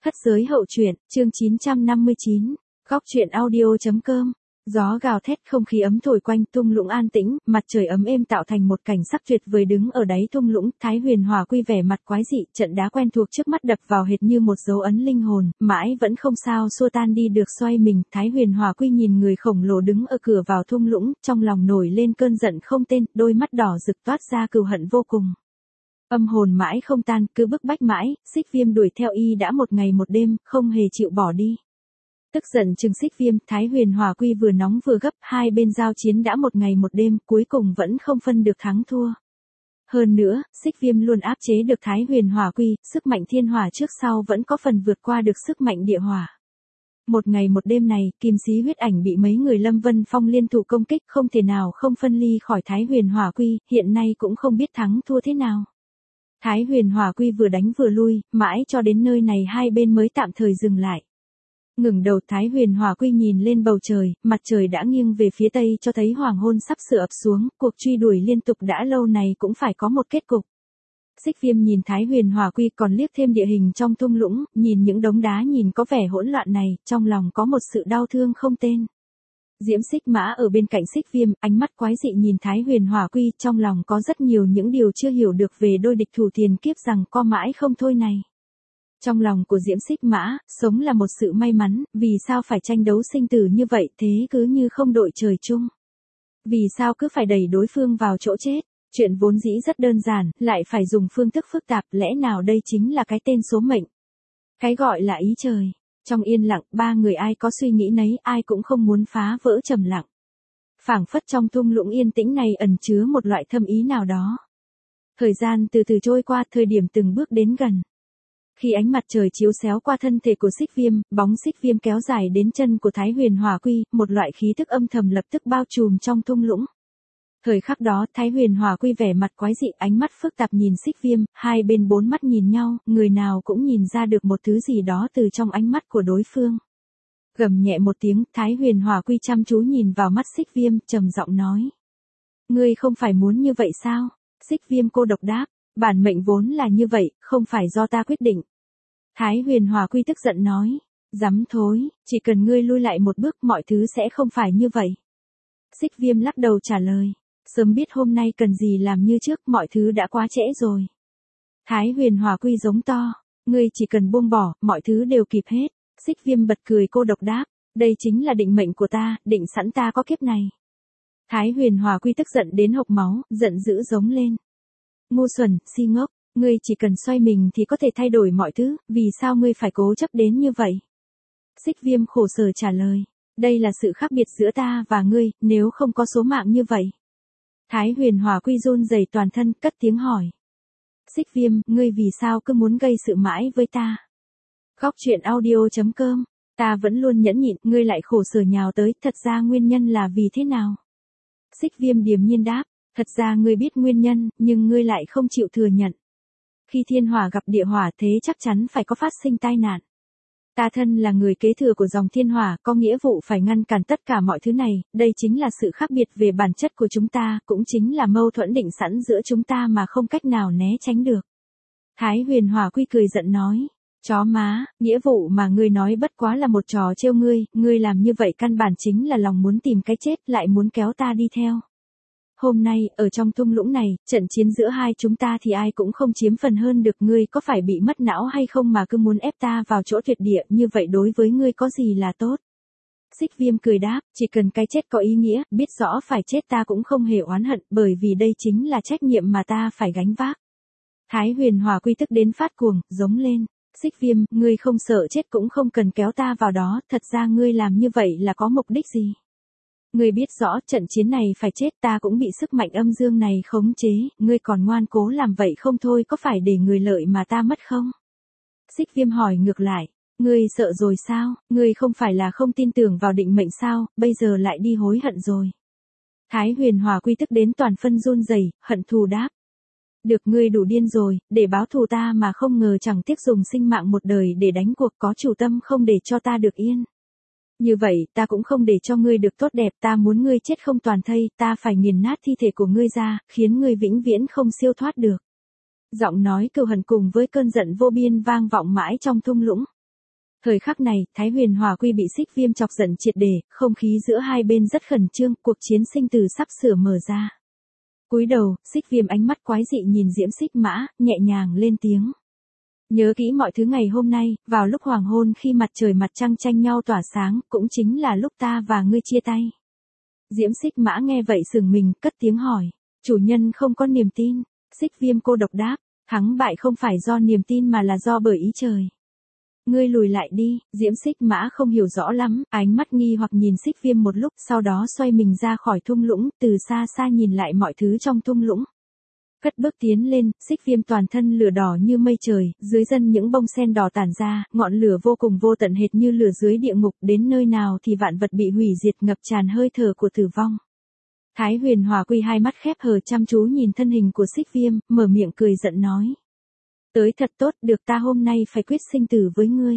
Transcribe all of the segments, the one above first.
Thất giới hậu truyện, chương 959, góc truyện audio.com. Gió gào thét, không khí ấm thổi quanh thung lũng an tĩnh, mặt trời ấm êm tạo thành một cảnh sắc tuyệt vời. Đứng ở đáy thung lũng, Thái Huyền Hỏa Quy vẻ mặt quái dị, trận đá quen thuộc trước mắt đập vào hệt như một dấu ấn linh hồn, mãi vẫn không sao xua tan đi được. Xoay mình, Thái Huyền Hỏa Quy nhìn người khổng lồ đứng ở cửa vào thung lũng, trong lòng nổi lên cơn giận không tên, đôi mắt đỏ rực toát ra cừu hận vô cùng. Âm hồn mãi không tan, cứ bức bách mãi, Xích Viêm đuổi theo y đã một ngày một đêm, không hề chịu bỏ đi. Tức giận chừng Xích Viêm, Thái Huyền Hỏa Quy vừa nóng vừa gấp, hai bên giao chiến đã một ngày một đêm, cuối cùng vẫn không phân được thắng thua. Hơn nữa, Xích Viêm luôn áp chế được Thái Huyền Hỏa Quy, sức mạnh thiên hỏa trước sau vẫn có phần vượt qua được sức mạnh địa hỏa. Một ngày một đêm này, Kim Sĩ Huyết Ảnh bị mấy người Lâm Vân Phong liên thủ công kích, không thể nào không phân ly khỏi Thái Huyền Hỏa Quy, hiện nay cũng không biết thắng thua thế nào. Thái Huyền Hỏa Quy vừa đánh vừa lui, mãi cho đến nơi này hai bên mới tạm thời dừng lại. Ngẩng đầu, Thái Huyền Hỏa Quy nhìn lên bầu trời, mặt trời đã nghiêng về phía tây cho thấy hoàng hôn sắp sửa ập xuống, cuộc truy đuổi liên tục đã lâu này cũng phải có một kết cục. Xích Viêm nhìn Thái Huyền Hỏa Quy còn liếc thêm địa hình trong thung lũng, nhìn những đống đá nhìn có vẻ hỗn loạn này, trong lòng có một sự đau thương không tên. Diễm Xích Mã ở bên cạnh Xích Viêm, ánh mắt quái dị nhìn Thái Huyền Hỏa Quy, trong lòng có rất nhiều những điều chưa hiểu được về đôi địch thủ tiền kiếp rằng co mãi không thôi này. Trong lòng của Diễm Xích Mã, sống là một sự may mắn, vì sao phải tranh đấu sinh tử như vậy, thế cứ như không đội trời chung. Vì sao cứ phải đẩy đối phương vào chỗ chết, chuyện vốn dĩ rất đơn giản, lại phải dùng phương thức phức tạp, lẽ nào đây chính là cái tên số mệnh. Cái gọi là ý trời. Trong yên lặng, ba người ai có suy nghĩ nấy, ai cũng không muốn phá vỡ trầm lặng. Phảng phất trong thung lũng yên tĩnh này ẩn chứa một loại thâm ý nào đó. Thời gian từ từ trôi qua, thời điểm từng bước đến gần. Khi ánh mặt trời chiếu xéo qua thân thể của Xích Viêm, bóng Xích Viêm kéo dài đến chân của Thái Huyền Hỏa Quy, một loại khí tức âm thầm lập tức bao trùm trong thung lũng. Thời khắc đó, Thái Huyền Hỏa Quy vẻ mặt quái dị, ánh mắt phức tạp nhìn Xích Viêm, hai bên bốn mắt nhìn nhau, người nào cũng nhìn ra được một thứ gì đó từ trong ánh mắt của đối phương. Gầm nhẹ một tiếng, Thái Huyền Hỏa Quy chăm chú nhìn vào mắt Xích Viêm, trầm giọng nói: "Ngươi không phải muốn như vậy sao?" Xích Viêm cô độc đáp: "Bản mệnh vốn là như vậy, không phải do ta quyết định." Thái Huyền Hỏa Quy tức giận nói: "Dám thối, chỉ cần ngươi lui lại một bước, mọi thứ sẽ không phải như vậy." Xích Viêm lắc đầu trả lời: "Sớm biết hôm nay cần gì làm như trước, mọi thứ đã quá trễ rồi." Thái Huyền Hỏa Quy giống to: "Ngươi chỉ cần buông bỏ, mọi thứ đều kịp hết." Xích Viêm bật cười cô độc đáp: "Đây chính là định mệnh của ta, định sẵn ta có kiếp này." Thái Huyền Hỏa Quy tức giận đến hộc máu, giận dữ giống lên: "Ngu xuẩn, si ngốc, ngươi chỉ cần xoay mình thì có thể thay đổi mọi thứ, vì sao ngươi phải cố chấp đến như vậy?" Xích Viêm khổ sở trả lời: "Đây là sự khác biệt giữa ta và ngươi, nếu không có số mạng như vậy." Thái Huyền Hỏa Quy run rẩy toàn thân, cất tiếng hỏi: "Xích Viêm, ngươi vì sao cứ muốn gây sự mãi với ta?" Góc truyện audio.com. Ta vẫn luôn nhẫn nhịn, ngươi lại khổ sở nhào tới, thật ra nguyên nhân là vì thế nào? Xích Viêm điềm nhiên đáp: "Thật ra ngươi biết nguyên nhân, nhưng ngươi lại không chịu thừa nhận. Khi thiên hỏa gặp địa hỏa thế chắc chắn phải có phát sinh tai nạn. Ta thân là người kế thừa của dòng thiên hỏa, có nghĩa vụ phải ngăn cản tất cả mọi thứ này, đây chính là sự khác biệt về bản chất của chúng ta, cũng chính là mâu thuẫn định sẵn giữa chúng ta mà không cách nào né tránh được." Thái Huyền Hỏa Quy cười giận nói: "Chó má, nghĩa vụ mà ngươi nói bất quá là một trò trêu ngươi làm như vậy căn bản chính là lòng muốn tìm cái chết, lại muốn kéo ta đi theo. Hôm nay, ở trong thung lũng này, trận chiến giữa hai chúng ta thì ai cũng không chiếm phần hơn được, ngươi có phải bị mất não hay không mà cứ muốn ép ta vào chỗ tuyệt địa, như vậy đối với ngươi có gì là tốt?" Xích Viêm cười đáp: "Chỉ cần cái chết có ý nghĩa, biết rõ phải chết ta cũng không hề oán hận, bởi vì đây chính là trách nhiệm mà ta phải gánh vác." Thái Huyền Hỏa Quy tức đến phát cuồng, giống lên: "Xích Viêm, ngươi không sợ chết cũng không cần kéo ta vào đó, thật ra ngươi làm như vậy là có mục đích gì? Ngươi biết rõ trận chiến này phải chết, ta cũng bị sức mạnh âm dương này khống chế, ngươi còn ngoan cố làm vậy không thôi, có phải để người lợi mà ta mất không?" Xích Viêm hỏi ngược lại: "Ngươi sợ rồi sao, ngươi không phải là không tin tưởng vào định mệnh sao, bây giờ lại đi hối hận rồi?" Thái Huyền Hỏa Quy tức đến toàn phân run rẩy, hận thù đáp: "Được, ngươi đủ điên rồi, để báo thù ta mà không ngờ chẳng tiếc dùng sinh mạng một đời để đánh cuộc, có chủ tâm không để cho ta được yên. Như vậy, ta cũng không để cho ngươi được tốt đẹp, ta muốn ngươi chết không toàn thây, ta phải nghiền nát thi thể của ngươi ra, khiến ngươi vĩnh viễn không siêu thoát được." Giọng nói cừu hận cùng với cơn giận vô biên vang vọng mãi trong thung lũng. Thời khắc này, Thái Huyền Hỏa Quy bị Xích Viêm chọc giận triệt để, không khí giữa hai bên rất khẩn trương, cuộc chiến sinh tử sắp sửa mở ra. Cúi đầu, Xích Viêm ánh mắt quái dị nhìn Diễm Xích Mã, nhẹ nhàng lên tiếng. Nhớ kỹ mọi thứ ngày hôm nay, vào lúc hoàng hôn khi mặt trời mặt trăng tranh nhau tỏa sáng, cũng chính là lúc ta và ngươi chia tay. Diễm Xích Mã nghe vậy sừng mình, cất tiếng hỏi. Chủ nhân không có niềm tin. Xích Viêm cô độc đáp. Thắng bại không phải do niềm tin mà là do bởi ý trời. Ngươi lùi lại đi. Diễm Xích Mã không hiểu rõ lắm, ánh mắt nghi hoặc nhìn Xích Viêm một lúc, sau đó xoay mình ra khỏi thung lũng, từ xa xa nhìn lại mọi thứ trong thung lũng. Cất bước tiến lên, Xích Viêm toàn thân lửa đỏ như mây trời, dưới chân những bông sen đỏ tản ra, ngọn lửa vô cùng vô tận hệt như lửa dưới địa ngục, đến nơi nào thì vạn vật bị hủy diệt, ngập tràn hơi thở của tử vong. Thái Huyền Hỏa Quy hai mắt khép hờ chăm chú nhìn thân hình của Xích Viêm, mở miệng cười giận nói. Tới thật tốt, được ta hôm nay phải quyết sinh tử với ngươi.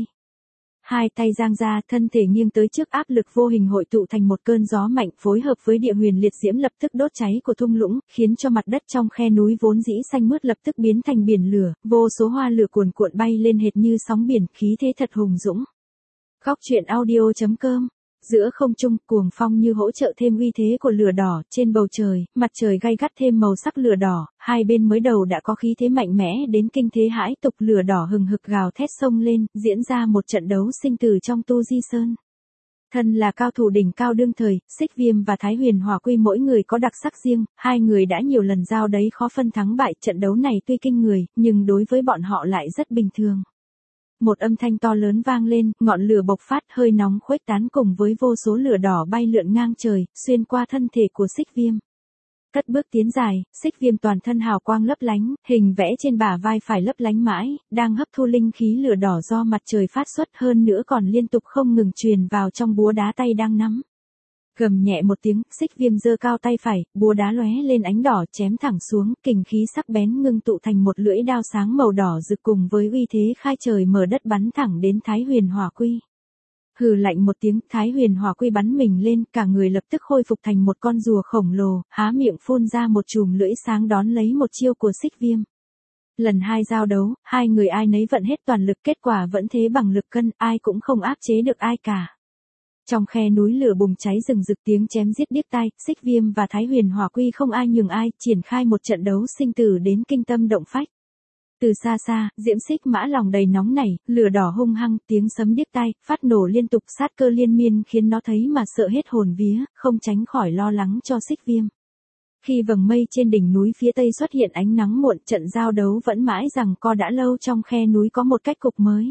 Hai tay giang ra, thân thể nghiêng tới trước, áp lực vô hình hội tụ thành một cơn gió mạnh, phối hợp với địa huyền liệt diễm lập tức đốt cháy của thung lũng, khiến cho mặt đất trong khe núi vốn dĩ xanh mướt lập tức biến thành biển lửa, vô số hoa lửa cuồn cuộn bay lên hệt như sóng biển, khí thế thật hùng dũng. Góc truyện audio.com. Giữa không trung, cuồng phong như hỗ trợ thêm uy thế của lửa đỏ, trên bầu trời, mặt trời gay gắt thêm màu sắc lửa đỏ, hai bên mới đầu đã có khí thế mạnh mẽ đến kinh thế hãi tục, lửa đỏ hừng hực gào thét sông lên, diễn ra một trận đấu sinh tử trong Tu Di Sơn. Thân là cao thủ đỉnh cao đương thời, Xích Viêm và Thái Huyền Hỏa Quy mỗi người có đặc sắc riêng, hai người đã nhiều lần giao đấy khó phân thắng bại, trận đấu này tuy kinh người, nhưng đối với bọn họ lại rất bình thường. Một âm thanh to lớn vang lên, ngọn lửa bộc phát, hơi nóng khuếch tán cùng với vô số lửa đỏ bay lượn ngang trời, xuyên qua thân thể của Xích Viêm. Cất bước tiến dài, Xích Viêm toàn thân hào quang lấp lánh, hình vẽ trên bả vai phải lấp lánh mãi, đang hấp thu linh khí lửa đỏ do mặt trời phát xuất, hơn nữa còn liên tục không ngừng truyền vào trong búa đá tay đang nắm. Gầm nhẹ một tiếng, Xích Viêm giơ cao tay phải, búa đá lóe lên ánh đỏ chém thẳng xuống, kình khí sắc bén ngưng tụ thành một lưỡi đao sáng màu đỏ rực cùng với uy thế khai trời mở đất bắn thẳng đến Thái Huyền Hỏa Quy. Hừ lạnh một tiếng, Thái Huyền Hỏa Quy bắn mình lên, cả người lập tức khôi phục thành một con rùa khổng lồ, há miệng phun ra một chùm lưỡi sáng đón lấy một chiêu của Xích Viêm. Lần hai giao đấu, hai người ai nấy vận hết toàn lực, kết quả vẫn thế bằng lực cân, ai cũng không áp chế được ai cả. Trong khe núi lửa bùng cháy rừng rực, tiếng chém giết điếc tai, Xích Viêm và Thái Huyền Hỏa Quy không ai nhường ai, triển khai một trận đấu sinh tử đến kinh tâm động phách. Từ xa xa, Diễm Xích Mã lòng đầy nóng nảy, lửa đỏ hung hăng, tiếng sấm điếc tai, phát nổ liên tục, sát cơ liên miên khiến nó thấy mà sợ hết hồn vía, không tránh khỏi lo lắng cho Xích Viêm. Khi vầng mây trên đỉnh núi phía tây xuất hiện ánh nắng muộn, trận giao đấu vẫn mãi rằng co đã lâu trong khe núi có một cách cục mới.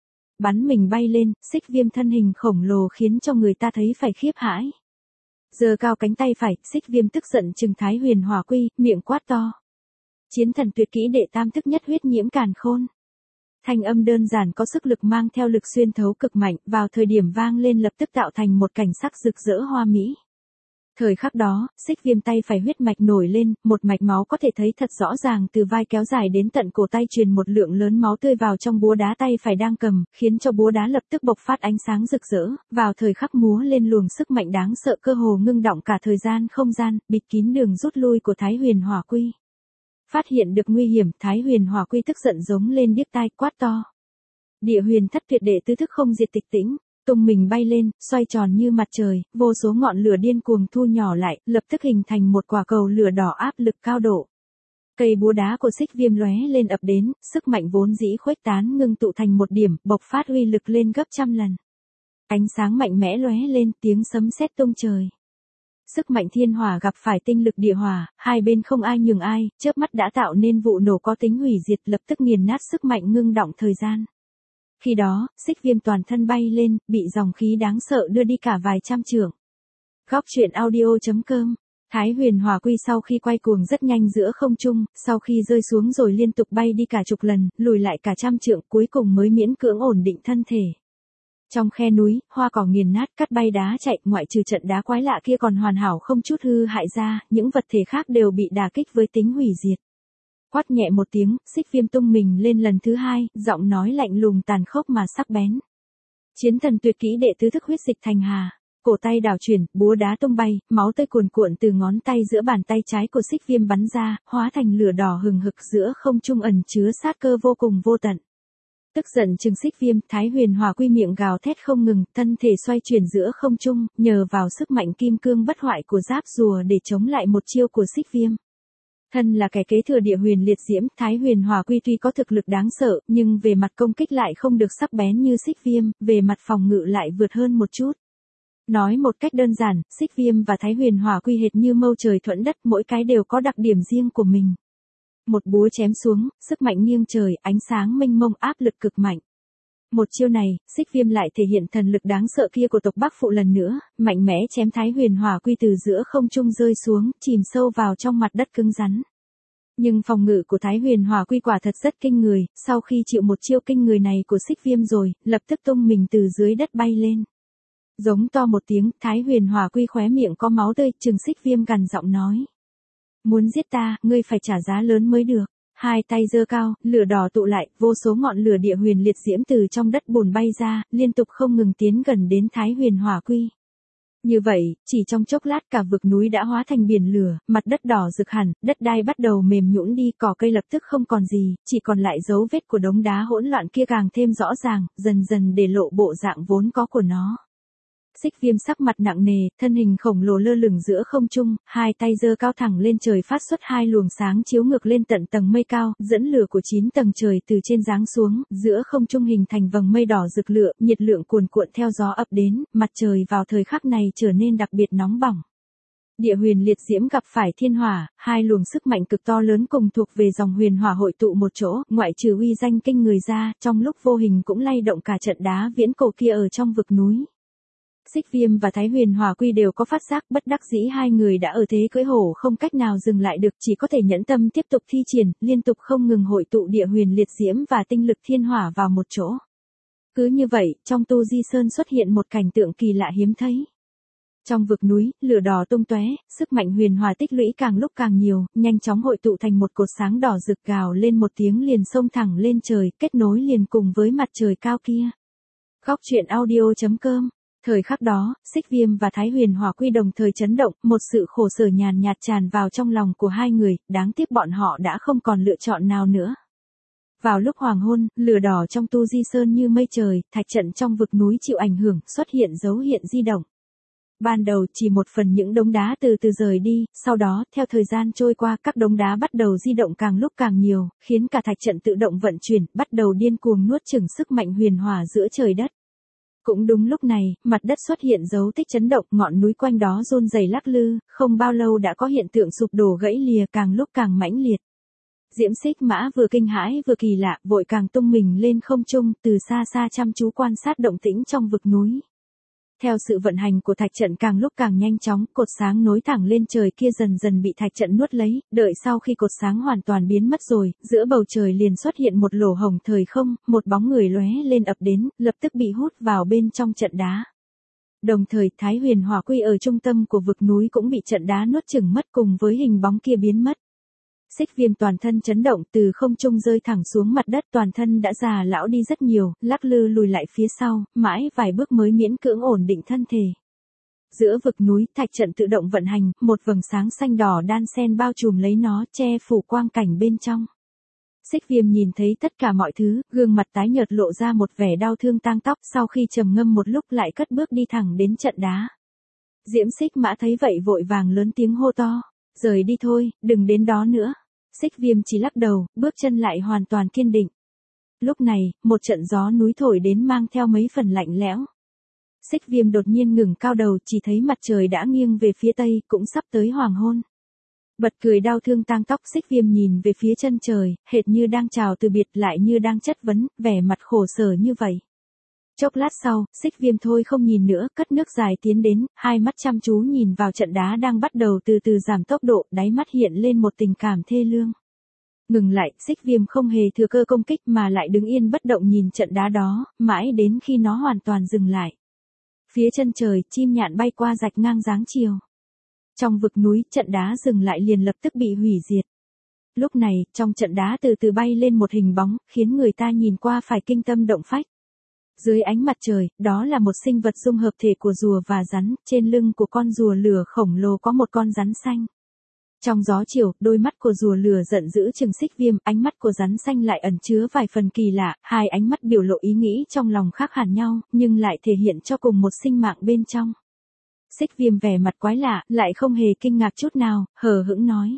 Bắn mình bay lên, Xích Viêm thân hình khổng lồ khiến cho người ta thấy phải khiếp hãi. Giơ cao cánh tay phải, Xích Viêm tức giận trừng Thái Huyền Hỏa Quy, miệng quát to. Chiến thần tuyệt kỹ đệ tam thức nhất huyết nhiễm càn khôn. Thanh âm đơn giản có sức lực mang theo lực xuyên thấu cực mạnh, vào thời điểm vang lên lập tức tạo thành một cảnh sắc rực rỡ hoa mỹ. Thời khắc đó, Xích Viêm tay phải huyết mạch nổi lên, một mạch máu có thể thấy thật rõ ràng từ vai kéo dài đến tận cổ tay, truyền một lượng lớn máu tươi vào trong búa đá tay phải đang cầm, khiến cho búa đá lập tức bộc phát ánh sáng rực rỡ, vào thời khắc múa lên luồng sức mạnh đáng sợ cơ hồ ngưng động cả thời gian không gian, bịt kín đường rút lui của Thái Huyền Hỏa Quy. Phát hiện được nguy hiểm, Thái Huyền Hỏa Quy tức giận giống lên điếc tai, quát to. Địa huyền thất tuyệt đệ tứ thức không diệt tịch tĩnh. Tung mình bay lên, xoay tròn như mặt trời, vô số ngọn lửa điên cuồng thu nhỏ lại, lập tức hình thành một quả cầu lửa đỏ áp lực cao độ. Cây búa đá của Xích Viêm lóe lên ập đến, sức mạnh vốn dĩ khuếch tán ngưng tụ thành một điểm, bộc phát uy lực lên gấp trăm lần. Ánh sáng mạnh mẽ lóe lên, tiếng sấm sét tung trời. Sức mạnh thiên hỏa gặp phải tinh lực địa hỏa, hai bên không ai nhường ai, chớp mắt đã tạo nên vụ nổ có tính hủy diệt, lập tức nghiền nát sức mạnh ngưng động thời gian. Khi đó, Xích Viêm toàn thân bay lên, bị dòng khí đáng sợ đưa đi cả vài trăm trượng. Góc truyện audio.com. Thái Huyền Hỏa Quy sau khi quay cuồng rất nhanh giữa không trung, sau khi rơi xuống rồi liên tục bay đi cả chục lần, lùi lại cả trăm trượng, cuối cùng mới miễn cưỡng ổn định thân thể. Trong khe núi, hoa cỏ nghiền nát, cắt bay đá chạy, ngoại trừ trận đá quái lạ kia còn hoàn hảo không chút hư hại ra, những vật thể khác đều bị đả kích với tính hủy diệt. Quát nhẹ một tiếng, Xích Viêm tung mình lên lần thứ hai, giọng nói lạnh lùng tàn khốc mà sắc bén. Chiến thần tuyệt kỹ đệ tứ thức huyết dịch thành hà. Cổ tay đảo chuyển, búa đá tung bay, máu tươi cuồn cuộn từ ngón tay giữa bàn tay trái của Xích Viêm bắn ra, hóa thành lửa đỏ hừng hực giữa không trung ẩn chứa sát cơ vô cùng vô tận. Tức giận trừng Xích Viêm, Thái Huyền Hỏa Quy miệng gào thét không ngừng, thân thể xoay chuyển giữa không trung, nhờ vào sức mạnh kim cương bất hoại của giáp rùa để chống lại một chiêu của Xích Viêm. Thân là kẻ kế thừa địa huyền liệt diễm, Thái Huyền Hỏa Quy tuy có thực lực đáng sợ, nhưng về mặt công kích lại không được sắc bén như Xích Viêm, về mặt phòng ngự lại vượt hơn một chút. Nói một cách đơn giản, Xích Viêm và Thái Huyền Hỏa Quy hệt như mâu trời thuận đất, mỗi cái đều có đặc điểm riêng của mình. Một búa chém xuống, sức mạnh nghiêng trời, ánh sáng mênh mông, áp lực cực mạnh. Một chiêu này, Xích Viêm lại thể hiện thần lực đáng sợ kia của tộc Bắc Phụ lần nữa, mạnh mẽ chém Thái Huyền Hỏa Quy từ giữa không trung rơi xuống, chìm sâu vào trong mặt đất cứng rắn. Nhưng phòng ngự của Thái Huyền Hỏa Quy quả thật rất kinh người, sau khi chịu một chiêu kinh người này của Xích Viêm rồi, lập tức tung mình từ dưới đất bay lên. Giống to một tiếng, Thái Huyền Hỏa Quy khóe miệng có máu tươi, trừng Xích Viêm gằn giọng nói: "Muốn giết ta, ngươi phải trả giá lớn mới được." Hai tay giơ cao, lửa đỏ tụ lại, vô số ngọn lửa địa huyền liệt diễm từ trong đất bùn bay ra, liên tục không ngừng tiến gần đến Thái Huyền Hỏa Quy. Như vậy, chỉ trong chốc lát cả vực núi đã hóa thành biển lửa, mặt đất đỏ rực hẳn, đất đai bắt đầu mềm nhũn đi, cỏ cây lập tức không còn gì, chỉ còn lại dấu vết của đống đá hỗn loạn kia càng thêm rõ ràng, dần dần để lộ bộ dạng vốn có của nó. Xích Viêm sắc mặt nặng nề, thân hình khổng lồ lơ lửng giữa không trung, hai tay giơ cao thẳng lên trời phát xuất hai luồng sáng chiếu ngược lên tận tầng mây cao, dẫn lửa của 9 tầng trời từ trên giáng xuống, giữa không trung hình thành vầng mây đỏ rực lửa, nhiệt lượng cuồn cuộn theo gió ập đến, mặt trời vào thời khắc này trở nên đặc biệt nóng bỏng. Địa huyền liệt diễm gặp phải thiên hỏa, hai luồng sức mạnh cực to lớn cùng thuộc về dòng huyền hỏa hội tụ một chỗ, ngoại trừ uy danh kinh người ra, trong lúc vô hình cũng lay động cả trận đá viễn cổ kia ở trong vực núi. Xích Viêm và Thái Huyền Hỏa Quy đều có phát giác, bất đắc dĩ hai người đã ở thế cưỡi hổ không cách nào dừng lại được, chỉ có thể nhẫn tâm tiếp tục thi triển, liên tục không ngừng hội tụ địa huyền liệt diễm và tinh lực thiên hỏa vào một chỗ. Cứ như vậy, trong Tu Di Sơn xuất hiện một cảnh tượng kỳ lạ hiếm thấy. Trong vực núi, lửa đỏ tung tóe, sức mạnh huyền hỏa tích lũy càng lúc càng nhiều, nhanh chóng hội tụ thành một cột sáng đỏ rực, gào lên một tiếng liền xông thẳng lên trời, kết nối liền cùng với mặt trời cao kia. Góc truyện audio.com. Thời khắc đó, Xích Viêm và Thái Huyền Hỏa Quy đồng thời chấn động, một sự khổ sở nhàn nhạt tràn vào trong lòng của hai người, đáng tiếc bọn họ đã không còn lựa chọn nào nữa. Vào lúc hoàng hôn, lửa đỏ trong Tu Di Sơn như mây trời, thạch trận trong vực núi chịu ảnh hưởng, xuất hiện dấu hiện di động. Ban đầu chỉ một phần những đống đá từ từ rời đi, sau đó, theo thời gian trôi qua, các đống đá bắt đầu di động càng lúc càng nhiều, khiến cả thạch trận tự động vận chuyển, bắt đầu điên cuồng nuốt chửng sức mạnh huyền hỏa giữa trời đất. Cũng đúng lúc này, mặt đất xuất hiện dấu tích chấn động, ngọn núi quanh đó run rẩy lắc lư, không bao lâu đã có hiện tượng sụp đổ gãy lìa, càng lúc càng mãnh liệt. Diễm Xích Mã vừa kinh hãi vừa kỳ lạ, vội càng tung mình lên không trung, từ xa xa chăm chú quan sát động tĩnh trong vực núi. Theo sự vận hành của thạch trận càng lúc càng nhanh chóng, cột sáng nối thẳng lên trời kia dần dần bị thạch trận nuốt lấy, đợi sau khi cột sáng hoàn toàn biến mất rồi, giữa bầu trời liền xuất hiện một lỗ hổng thời không, một bóng người lóe lên ập đến, lập tức bị hút vào bên trong trận đá. Đồng thời, Thái Huyền Hỏa Quy ở trung tâm của vực núi cũng bị trận đá nuốt chửng mất cùng với hình bóng kia biến mất. Xích Viêm toàn thân chấn động, từ không trung rơi thẳng xuống mặt đất, toàn thân đã già lão đi rất nhiều, lắc lư lùi lại phía sau, mãi vài bước mới miễn cưỡng ổn định thân thể. Giữa vực núi, thạch trận tự động vận hành, một vầng sáng xanh đỏ đan xen bao trùm lấy nó, che phủ quang cảnh bên trong. Xích Viêm nhìn thấy tất cả mọi thứ, gương mặt tái nhợt lộ ra một vẻ đau thương tang tóc, sau khi trầm ngâm một lúc lại cất bước đi thẳng đến trận đá. Diễm Xích Mã thấy vậy vội vàng lớn tiếng hô to: "Rời đi thôi, đừng đến đó nữa." Xích Viêm chỉ lắc đầu, bước chân lại hoàn toàn kiên định. Lúc này, một trận gió núi thổi đến mang theo mấy phần lạnh lẽo. Xích Viêm đột nhiên ngẩng cao đầu, chỉ thấy mặt trời đã nghiêng về phía tây, cũng sắp tới hoàng hôn. Bật cười đau thương tang tóc, Xích Viêm nhìn về phía chân trời, hệt như đang chào từ biệt lại như đang chất vấn, vẻ mặt khổ sở như vậy. Chốc lát sau, Xích Viêm thôi không nhìn nữa, cất nước dài tiến đến, hai mắt chăm chú nhìn vào trận đá đang bắt đầu từ từ giảm tốc độ, đáy mắt hiện lên một tình cảm thê lương. Ngừng lại, Xích Viêm không hề thừa cơ công kích mà lại đứng yên bất động nhìn trận đá đó, mãi đến khi nó hoàn toàn dừng lại. Phía chân trời, chim nhạn bay qua rạch ngang dáng chiều. Trong vực núi, trận đá dừng lại liền lập tức bị hủy diệt. Lúc này, trong trận đá từ từ bay lên một hình bóng, khiến người ta nhìn qua phải kinh tâm động phách. Dưới ánh mặt trời, đó là một sinh vật dung hợp thể của rùa và rắn, trên lưng của con rùa lửa khổng lồ có một con rắn xanh. Trong gió chiều, đôi mắt của rùa lửa giận dữ trừng Xích Viêm, ánh mắt của rắn xanh lại ẩn chứa vài phần kỳ lạ, hai ánh mắt biểu lộ ý nghĩ trong lòng khác hẳn nhau, nhưng lại thể hiện cho cùng một sinh mạng bên trong. Xích Viêm vẻ mặt quái lạ, lại không hề kinh ngạc chút nào, hờ hững nói.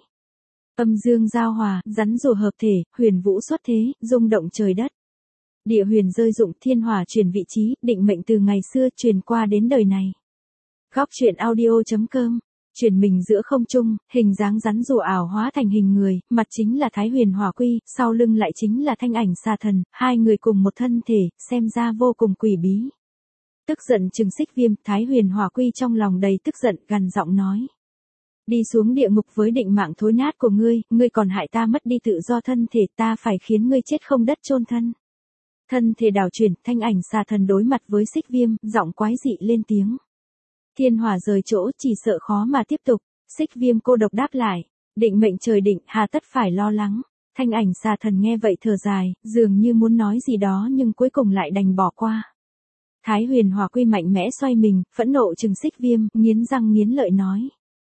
Âm dương giao hòa, rắn rùa hợp thể, huyền vũ xuất thế, rung động trời đất. Địa huyền rơi dụng, thiên hỏa chuyển vị trí, định mệnh từ ngày xưa truyền qua đến đời này. Góc truyện audio.com. Chuyển mình giữa không trung, hình dáng rắn rùa ảo hóa thành hình người, mặt chính là Thái Huyền Hỏa Quy, sau lưng lại chính là thanh ảnh xà thần, hai người cùng một thân thể, xem ra vô cùng quỷ bí. Tức giận trừng Xích Viêm, Thái Huyền Hỏa Quy trong lòng đầy tức giận, gằn giọng nói. Đi xuống địa ngục với định mạng thối nát của ngươi còn hại ta mất đi tự do thân thể, ta phải khiến ngươi chết không đất chôn thân. Thân thể đảo chuyển, thanh ảnh xà thần đối mặt với Xích Viêm, giọng quái dị lên tiếng. Thiên hỏa rời chỗ, chỉ sợ khó mà tiếp tục. Xích Viêm cô độc đáp lại. Định mệnh trời định, hà tất phải lo lắng. Thanh ảnh xà thần nghe vậy thở dài, dường như muốn nói gì đó nhưng cuối cùng lại đành bỏ qua. Thái Huyền Hỏa Quy mạnh mẽ xoay mình, phẫn nộ trừng Xích Viêm, nghiến răng nghiến lợi nói.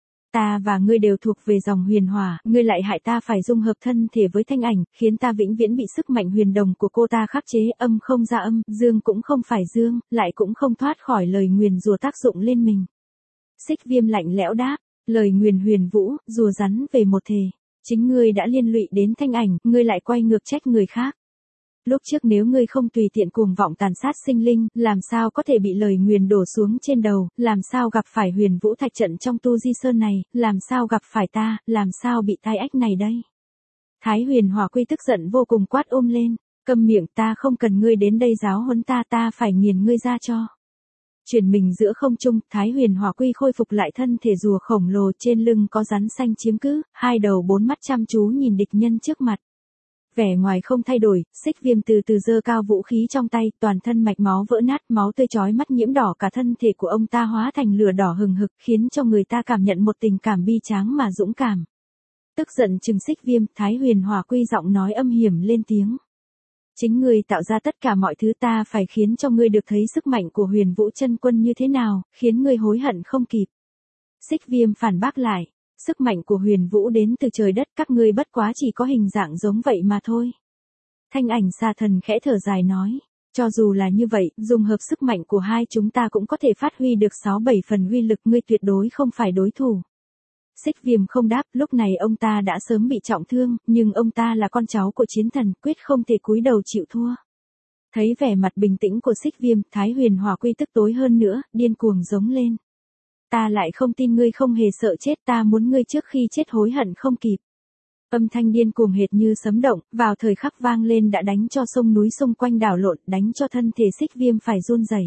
Ta và ngươi đều thuộc về dòng huyền hỏa, ngươi lại hại ta phải dung hợp thân thể với thanh ảnh, khiến ta vĩnh viễn bị sức mạnh huyền đồng của cô ta khắc chế, âm không ra âm, dương cũng không phải dương, lại cũng không thoát khỏi lời nguyền rùa tác dụng lên mình. Xích Viêm lạnh lẽo đáp, lời nguyền huyền vũ, rùa rắn về một thể. Chính ngươi đã liên lụy đến thanh ảnh, ngươi lại quay ngược trách người khác. Lúc trước nếu ngươi không tùy tiện cuồng vọng tàn sát sinh linh, làm sao có thể bị lời nguyền đổ xuống trên đầu, làm sao gặp phải huyền vũ thạch trận trong tu di sơn này, làm sao gặp phải ta, làm sao bị tai ách này đây. Thái Huyền Hỏa Quy tức giận vô cùng quát lên, câm miệng, ta không cần ngươi đến đây giáo huấn ta, ta phải nghiền ngươi ra cho. Chuyển mình giữa không trung, Thái Huyền Hỏa Quy khôi phục lại thân thể rùa khổng lồ, trên lưng có rắn xanh chiếm cứ, hai đầu bốn mắt chăm chú nhìn địch nhân trước mặt. Vẻ ngoài không thay đổi, Xích Viêm từ từ giơ cao vũ khí trong tay, toàn thân mạch máu vỡ nát, máu tươi chói mắt nhiễm đỏ cả thân thể của ông ta hóa thành lửa đỏ hừng hực, khiến cho người ta cảm nhận một tình cảm bi tráng mà dũng cảm. Tức giận trừng Xích Viêm, Thái Huyền Hỏa Quy giọng nói âm hiểm lên tiếng. Chính ngươi tạo ra tất cả mọi thứ, ta phải khiến cho ngươi được thấy sức mạnh của Huyền Vũ Chân Quân như thế nào, khiến ngươi hối hận không kịp. Xích Viêm phản bác lại. Sức mạnh của huyền vũ đến từ trời đất, các ngươi bất quá chỉ có hình dạng giống vậy mà thôi. Thanh ảnh xà thần khẽ thở dài nói, cho dù là như vậy, dùng hợp sức mạnh của hai chúng ta cũng có thể phát huy được 6-7 phần uy lực, ngươi tuyệt đối không phải đối thủ. Xích Viêm không đáp, lúc này ông ta đã sớm bị trọng thương, nhưng ông ta là con cháu của chiến thần, quyết không thể cúi đầu chịu thua. Thấy vẻ mặt bình tĩnh của Xích Viêm, Thái Huyền Hỏa Quy tức tối hơn nữa, điên cuồng giống lên. Ta lại không tin ngươi không hề sợ chết, ta muốn ngươi trước khi chết hối hận không kịp. Âm thanh điên cuồng hệt như sấm động, vào thời khắc vang lên đã đánh cho sông núi xung quanh đảo lộn, đánh cho thân thể Xích Viêm phải run rẩy.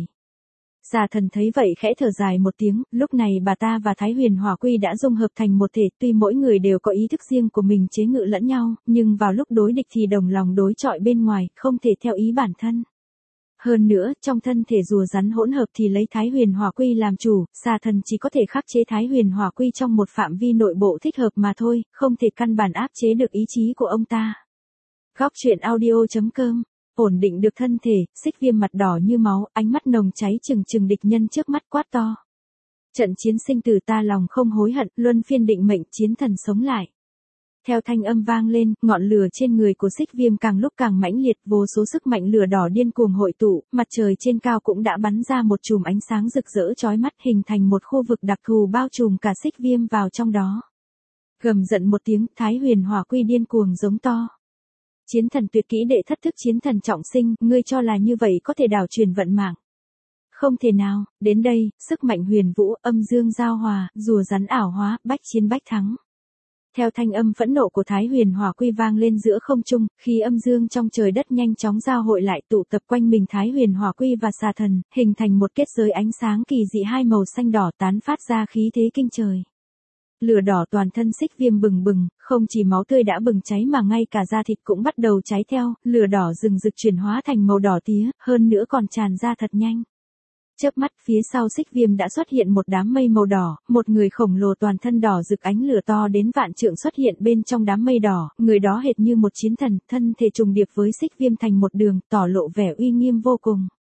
Xà thần thấy vậy khẽ thở dài một tiếng, lúc này bà ta và Thái Huyền Hỏa Quy đã dung hợp thành một thể, tuy mỗi người đều có ý thức riêng của mình chế ngự lẫn nhau, nhưng vào lúc đối địch thì đồng lòng đối chọi bên ngoài, không thể theo ý bản thân. Hơn nữa, trong thân thể rùa rắn hỗn hợp thì lấy Thái Huyền Hỏa Quy làm chủ, xà thần chỉ có thể khắc chế Thái Huyền Hỏa Quy trong một phạm vi nội bộ thích hợp mà thôi, không thể căn bản áp chế được ý chí của ông ta. Góc truyện audio.com. Ổn định được thân thể, Xích Viêm mặt đỏ như máu, ánh mắt nồng cháy trừng trừng địch nhân trước mắt quát to. Trận chiến sinh tử ta lòng không hối hận, luân phiên định mệnh, chiến thần sống lại. Theo thanh âm vang lên, ngọn lửa trên người của Xích Viêm càng lúc càng mãnh liệt, vô số sức mạnh lửa đỏ điên cuồng hội tụ, mặt trời trên cao cũng đã bắn ra một chùm ánh sáng rực rỡ chói mắt, hình thành một khu vực đặc thù bao trùm cả Xích Viêm vào trong đó. Gầm giận một tiếng, Thái Huyền Hỏa Quy điên cuồng giống to. Chiến thần tuyệt kỹ đệ thất thức chiến thần trọng sinh, ngươi cho là như vậy có thể đảo truyền vận mạng? Không thể nào, đến đây, sức mạnh huyền vũ, âm dương giao hòa, rùa rắn ảo hóa, bách chiến bách thắng. Theo thanh âm phẫn nộ của Thái Huyền Hỏa Quy vang lên giữa không trung, khi âm dương trong trời đất nhanh chóng giao hội lại tụ tập quanh mình Thái Huyền Hỏa Quy và xà thần, hình thành một kết giới ánh sáng kỳ dị hai màu xanh đỏ tán phát ra khí thế kinh trời. Lửa đỏ toàn thân Xích Viêm bừng bừng, không chỉ máu tươi đã bừng cháy mà ngay cả da thịt cũng bắt đầu cháy theo, lửa đỏ rừng rực chuyển hóa thành màu đỏ tía, hơn nữa còn tràn ra thật nhanh. Chớp mắt phía sau Xích Viêm đã xuất hiện một đám mây màu đỏ, một người khổng lồ toàn thân đỏ rực ánh lửa to đến vạn trượng xuất hiện bên trong đám mây đỏ, người đó hệt như một chiến thần, thân thể trùng điệp với Xích Viêm thành một đường, tỏ lộ vẻ uy nghiêm vô cùng.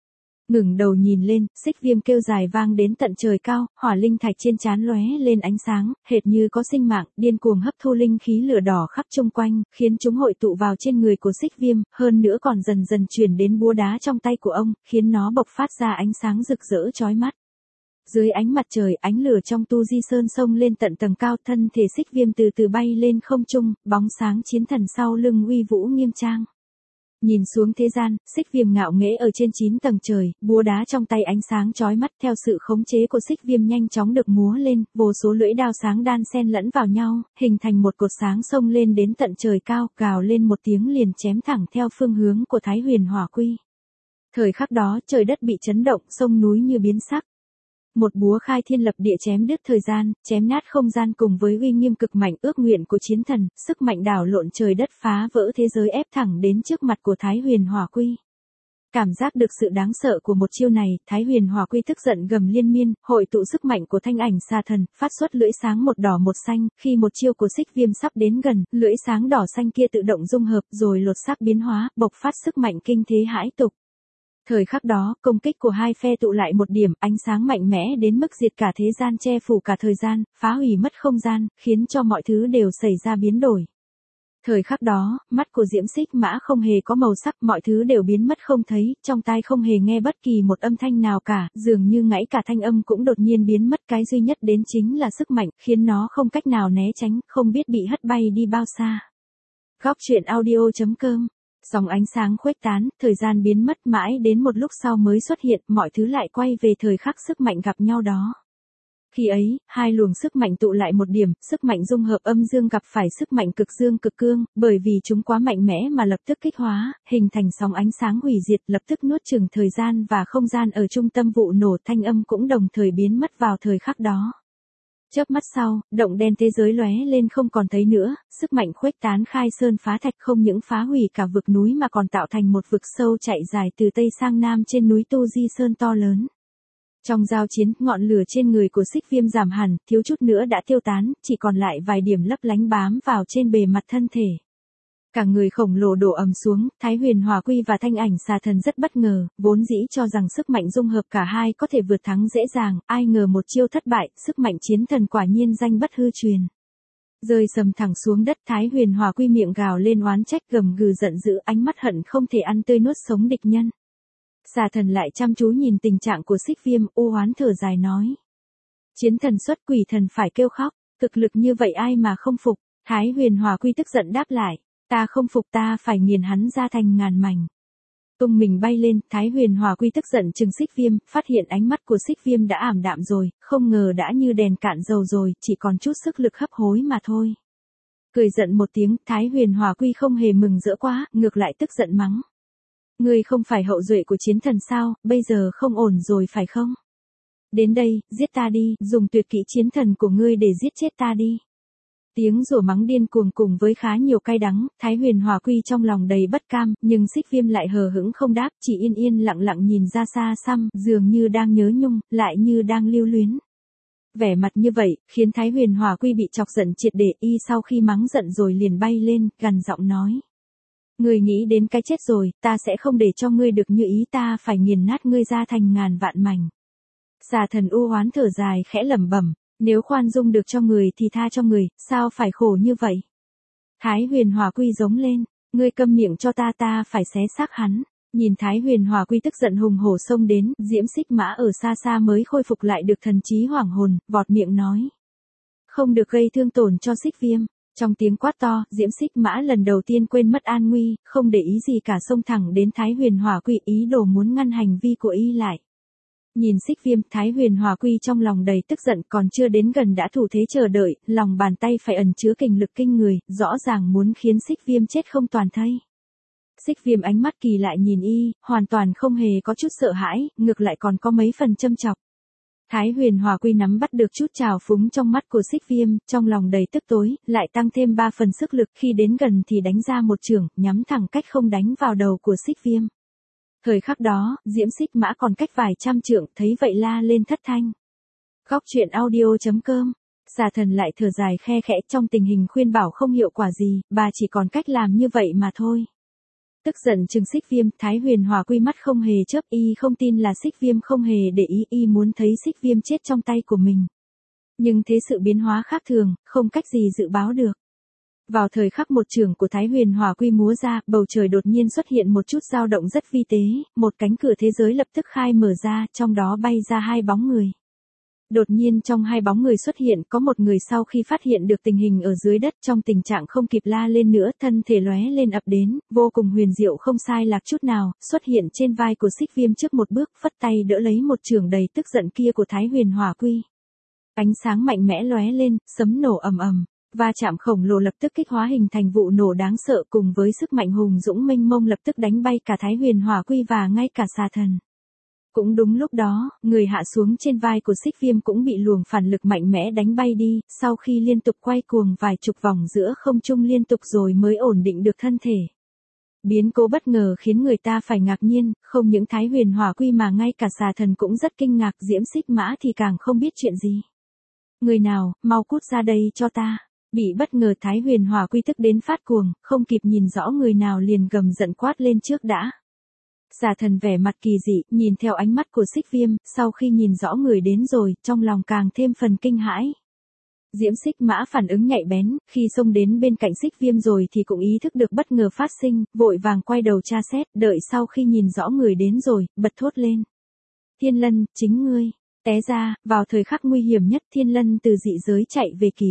Ngẩng đầu nhìn lên, Xích Viêm kêu dài vang đến tận trời cao, hỏa linh thạch trên trán lóe lên ánh sáng, hệt như có sinh mạng, điên cuồng hấp thu linh khí lửa đỏ khắp chung quanh, khiến chúng hội tụ vào trên người của Xích Viêm, hơn nữa còn dần dần chuyển đến búa đá trong tay của ông, khiến nó bộc phát ra ánh sáng rực rỡ chói mắt. Dưới ánh mặt trời, ánh lửa trong Tu Di Sơn xông lên tận tầng cao, thân thể Xích Viêm từ từ bay lên không trung, bóng sáng chiến thần sau lưng uy vũ nghiêm trang. Nhìn xuống thế gian, Xích Viêm ngạo nghễ ở trên 9 tầng trời, búa đá trong tay ánh sáng chói mắt, theo sự khống chế của Xích Viêm nhanh chóng được múa lên, vô số lưỡi đao sáng đan xen lẫn vào nhau, hình thành một cột sáng xông lên đến tận trời cao, gào lên một tiếng liền chém thẳng theo phương hướng của Thái Huyền Hỏa Quy. Thời khắc đó, trời đất bị chấn động, sông núi như biến sắc. Một búa khai thiên lập địa chém đứt thời gian, chém nát không gian cùng với uy nghiêm cực mạnh ước nguyện của chiến thần, sức mạnh đảo lộn trời đất phá vỡ thế giới ép thẳng đến trước mặt của Thái Huyền Hỏa Quy. Cảm giác được sự đáng sợ của một chiêu này, Thái Huyền Hỏa Quy tức giận gầm liên miên, hội tụ sức mạnh của thanh ảnh xà thần, phát xuất lưỡi sáng một đỏ một xanh, khi một chiêu của Xích Viêm sắp đến gần, lưỡi sáng đỏ xanh kia tự động dung hợp rồi lột xác biến hóa, bộc phát sức mạnh kinh thế hãi tục. Thời khắc đó, công kích của hai phe tụ lại một điểm, ánh sáng mạnh mẽ đến mức diệt cả thế gian, che phủ cả thời gian, phá hủy mất không gian, khiến cho mọi thứ đều xảy ra biến đổi. Thời khắc đó, mắt của Diễm Xích Mã không hề có màu sắc, mọi thứ đều biến mất không thấy, trong tai không hề nghe bất kỳ một âm thanh nào cả, dường như ngay cả thanh âm cũng đột nhiên biến mất, cái duy nhất đến chính là sức mạnh, khiến nó không cách nào né tránh, không biết bị hất bay đi bao xa. Góc truyện audio.com. Dòng ánh sáng khuếch tán, thời gian biến mất mãi đến một lúc sau mới xuất hiện, mọi thứ lại quay về thời khắc sức mạnh gặp nhau đó. Khi ấy, hai luồng sức mạnh tụ lại một điểm, sức mạnh dung hợp âm dương gặp phải sức mạnh cực dương cực cương, bởi vì chúng quá mạnh mẽ mà lập tức kích hóa, hình thành sóng ánh sáng hủy diệt, lập tức nuốt chửng thời gian và không gian ở trung tâm vụ nổ, thanh âm cũng đồng thời biến mất vào thời khắc đó. Chớp mắt sau, động đen thế giới lóe lên không còn thấy nữa, sức mạnh khuếch tán khai sơn phá thạch, không những phá hủy cả vực núi mà còn tạo thành một vực sâu chạy dài từ tây sang nam trên núi Tu Di Sơn to lớn. Trong giao chiến, ngọn lửa trên người của Xích Viêm giảm hẳn, thiếu chút nữa đã tiêu tán, chỉ còn lại vài điểm lấp lánh bám vào trên bề mặt thân thể. Cả người khổng lồ đổ ầm xuống, Thái Huyền Hỏa Quy và thanh ảnh xà thần rất bất ngờ, vốn dĩ cho rằng sức mạnh dung hợp cả hai có thể vượt thắng dễ dàng, ai ngờ một chiêu thất bại, sức mạnh chiến thần quả nhiên danh bất hư truyền. Rơi sầm thẳng xuống đất, Thái Huyền Hỏa Quy miệng gào lên oán trách, gầm gừ giận dữ, ánh mắt hận không thể ăn tươi nuốt sống địch nhân. Xà thần lại chăm chú nhìn tình trạng của Xích Viêm, u oán thở dài nói: Chiến thần xuất, quỷ thần phải kêu khóc, thực lực như vậy ai mà không phục. Thái Huyền Hỏa Quy tức giận đáp lại: Ta không phục, ta phải nghiền hắn ra thành ngàn mảnh. Tung mình bay lên, Thái Huyền Hỏa Quy tức giận trừng Xích Viêm, phát hiện ánh mắt của Xích Viêm đã ảm đạm rồi, không ngờ đã như đèn cạn dầu rồi, chỉ còn chút sức lực hấp hối mà thôi. Cười giận một tiếng, Thái Huyền Hỏa Quy không hề mừng rỡ quá, ngược lại tức giận mắng: Ngươi không phải hậu duệ của chiến thần sao, bây giờ không ổn rồi phải không? Đến đây, giết ta đi, dùng tuyệt kỹ chiến thần của ngươi để giết chết ta đi. Tiếng rủa mắng điên cuồng cùng với khá nhiều cay đắng, Thái Huyền Hỏa Quy trong lòng đầy bất cam, nhưng Xích Viêm lại hờ hững không đáp, chỉ yên yên lặng lặng nhìn ra xa xăm, dường như đang nhớ nhung, lại như đang lưu luyến. Vẻ mặt như vậy, khiến Thái Huyền Hỏa Quy bị chọc giận triệt để, y sau khi mắng giận rồi liền bay lên, gằn giọng nói: Ngươi nghĩ đến cái chết rồi, ta sẽ không để cho ngươi được như ý, ta phải nghiền nát ngươi ra thành ngàn vạn mảnh. Xà thần u oán thở dài khẽ lẩm bẩm: Nếu khoan dung được cho người thì tha cho người, sao phải khổ như vậy? Thái Huyền Hỏa Quy giống lên: Ngươi câm miệng cho ta, ta phải xé xác hắn. Nhìn Thái Huyền Hỏa Quy tức giận hùng hổ xông đến, Diễm Xích Mã ở xa xa mới khôi phục lại được thần trí hoảng hồn, vọt miệng nói: Không được gây thương tổn cho Xích Viêm. Trong tiếng quát to, Diễm Xích Mã lần đầu tiên quên mất an nguy, không để ý gì cả xông thẳng đến Thái Huyền Hỏa Quy, ý đồ muốn ngăn hành vi của y lại. Nhìn Xích Viêm, Thái Huyền Hỏa Quy trong lòng đầy tức giận, còn chưa đến gần đã thủ thế chờ đợi, lòng bàn tay phải ẩn chứa kình lực kinh người, rõ ràng muốn khiến Xích Viêm chết không toàn thây. Xích Viêm ánh mắt kỳ lạ nhìn y, hoàn toàn không hề có chút sợ hãi, ngược lại còn có mấy phần châm chọc. Thái Huyền Hỏa Quy nắm bắt được chút trào phúng trong mắt của Xích Viêm, trong lòng đầy tức tối, lại tăng thêm 3 phần sức lực, khi đến gần thì đánh ra một chưởng, nhắm thẳng cách không đánh vào đầu của Xích Viêm. Thời khắc đó, Diễm Xích Mã còn cách vài trăm trượng, thấy vậy la lên thất thanh. Góc truyện audio.com. Xà thần lại thở dài khe khẽ, trong tình hình khuyên bảo không hiệu quả gì, bà chỉ còn cách làm như vậy mà thôi. Tức giận trừng Xích Viêm, Thái Huyền Hỏa Quy mắt không hề chớp, y không tin là Xích Viêm không hề để ý, y muốn thấy Xích Viêm chết trong tay của mình. Nhưng thế sự biến hóa khác thường, không cách gì dự báo được. Vào thời khắc một chưởng của Thái Huyền Hỏa Quy múa ra, bầu trời đột nhiên xuất hiện một chút dao động rất vi tế, một cánh cửa thế giới lập tức khai mở ra, trong đó bay ra hai bóng người. Đột nhiên trong hai bóng người xuất hiện có một người sau khi phát hiện được tình hình ở dưới đất trong tình trạng không kịp la lên nữa, thân thể lóe lên ập đến, vô cùng huyền diệu không sai lạc chút nào, xuất hiện trên vai của Xích Viêm trước một bước, phất tay đỡ lấy một chưởng đầy tức giận kia của Thái Huyền Hỏa Quy. Ánh sáng mạnh mẽ lóe lên, sấm nổ ầm ầm, va chạm khổng lồ lập tức kích hóa hình thành vụ nổ đáng sợ, cùng với sức mạnh hùng dũng mênh mông lập tức đánh bay cả Thái Huyền Hỏa Quy và ngay cả xà thần. Cũng đúng lúc đó, người hạ xuống trên vai của Xích Viêm cũng bị luồng phản lực mạnh mẽ đánh bay đi, sau khi liên tục quay cuồng vài chục vòng giữa không trung liên tục rồi mới ổn định được thân thể. Biến cố bất ngờ khiến người ta phải ngạc nhiên, không những Thái Huyền Hỏa Quy mà ngay cả xà thần cũng rất kinh ngạc, Diễm Xích Mã thì càng không biết chuyện gì. Người nào, mau cút ra đây cho ta. Bị bất ngờ Thái Huyền Hỏa Quy tức đến phát cuồng, không kịp nhìn rõ người nào liền gầm giận quát lên trước đã. Xà thần vẻ mặt kỳ dị, nhìn theo ánh mắt của Xích Viêm, sau khi nhìn rõ người đến rồi, trong lòng càng thêm phần kinh hãi. Diễm Xích Mã phản ứng nhạy bén, khi xông đến bên cạnh Xích Viêm rồi thì cũng ý thức được bất ngờ phát sinh, vội vàng quay đầu tra xét, đợi sau khi nhìn rõ người đến rồi, bật thốt lên. Thiên Lân, chính ngươi. Té ra, vào thời khắc nguy hiểm nhất Thiên Lân từ dị giới chạy về kịp.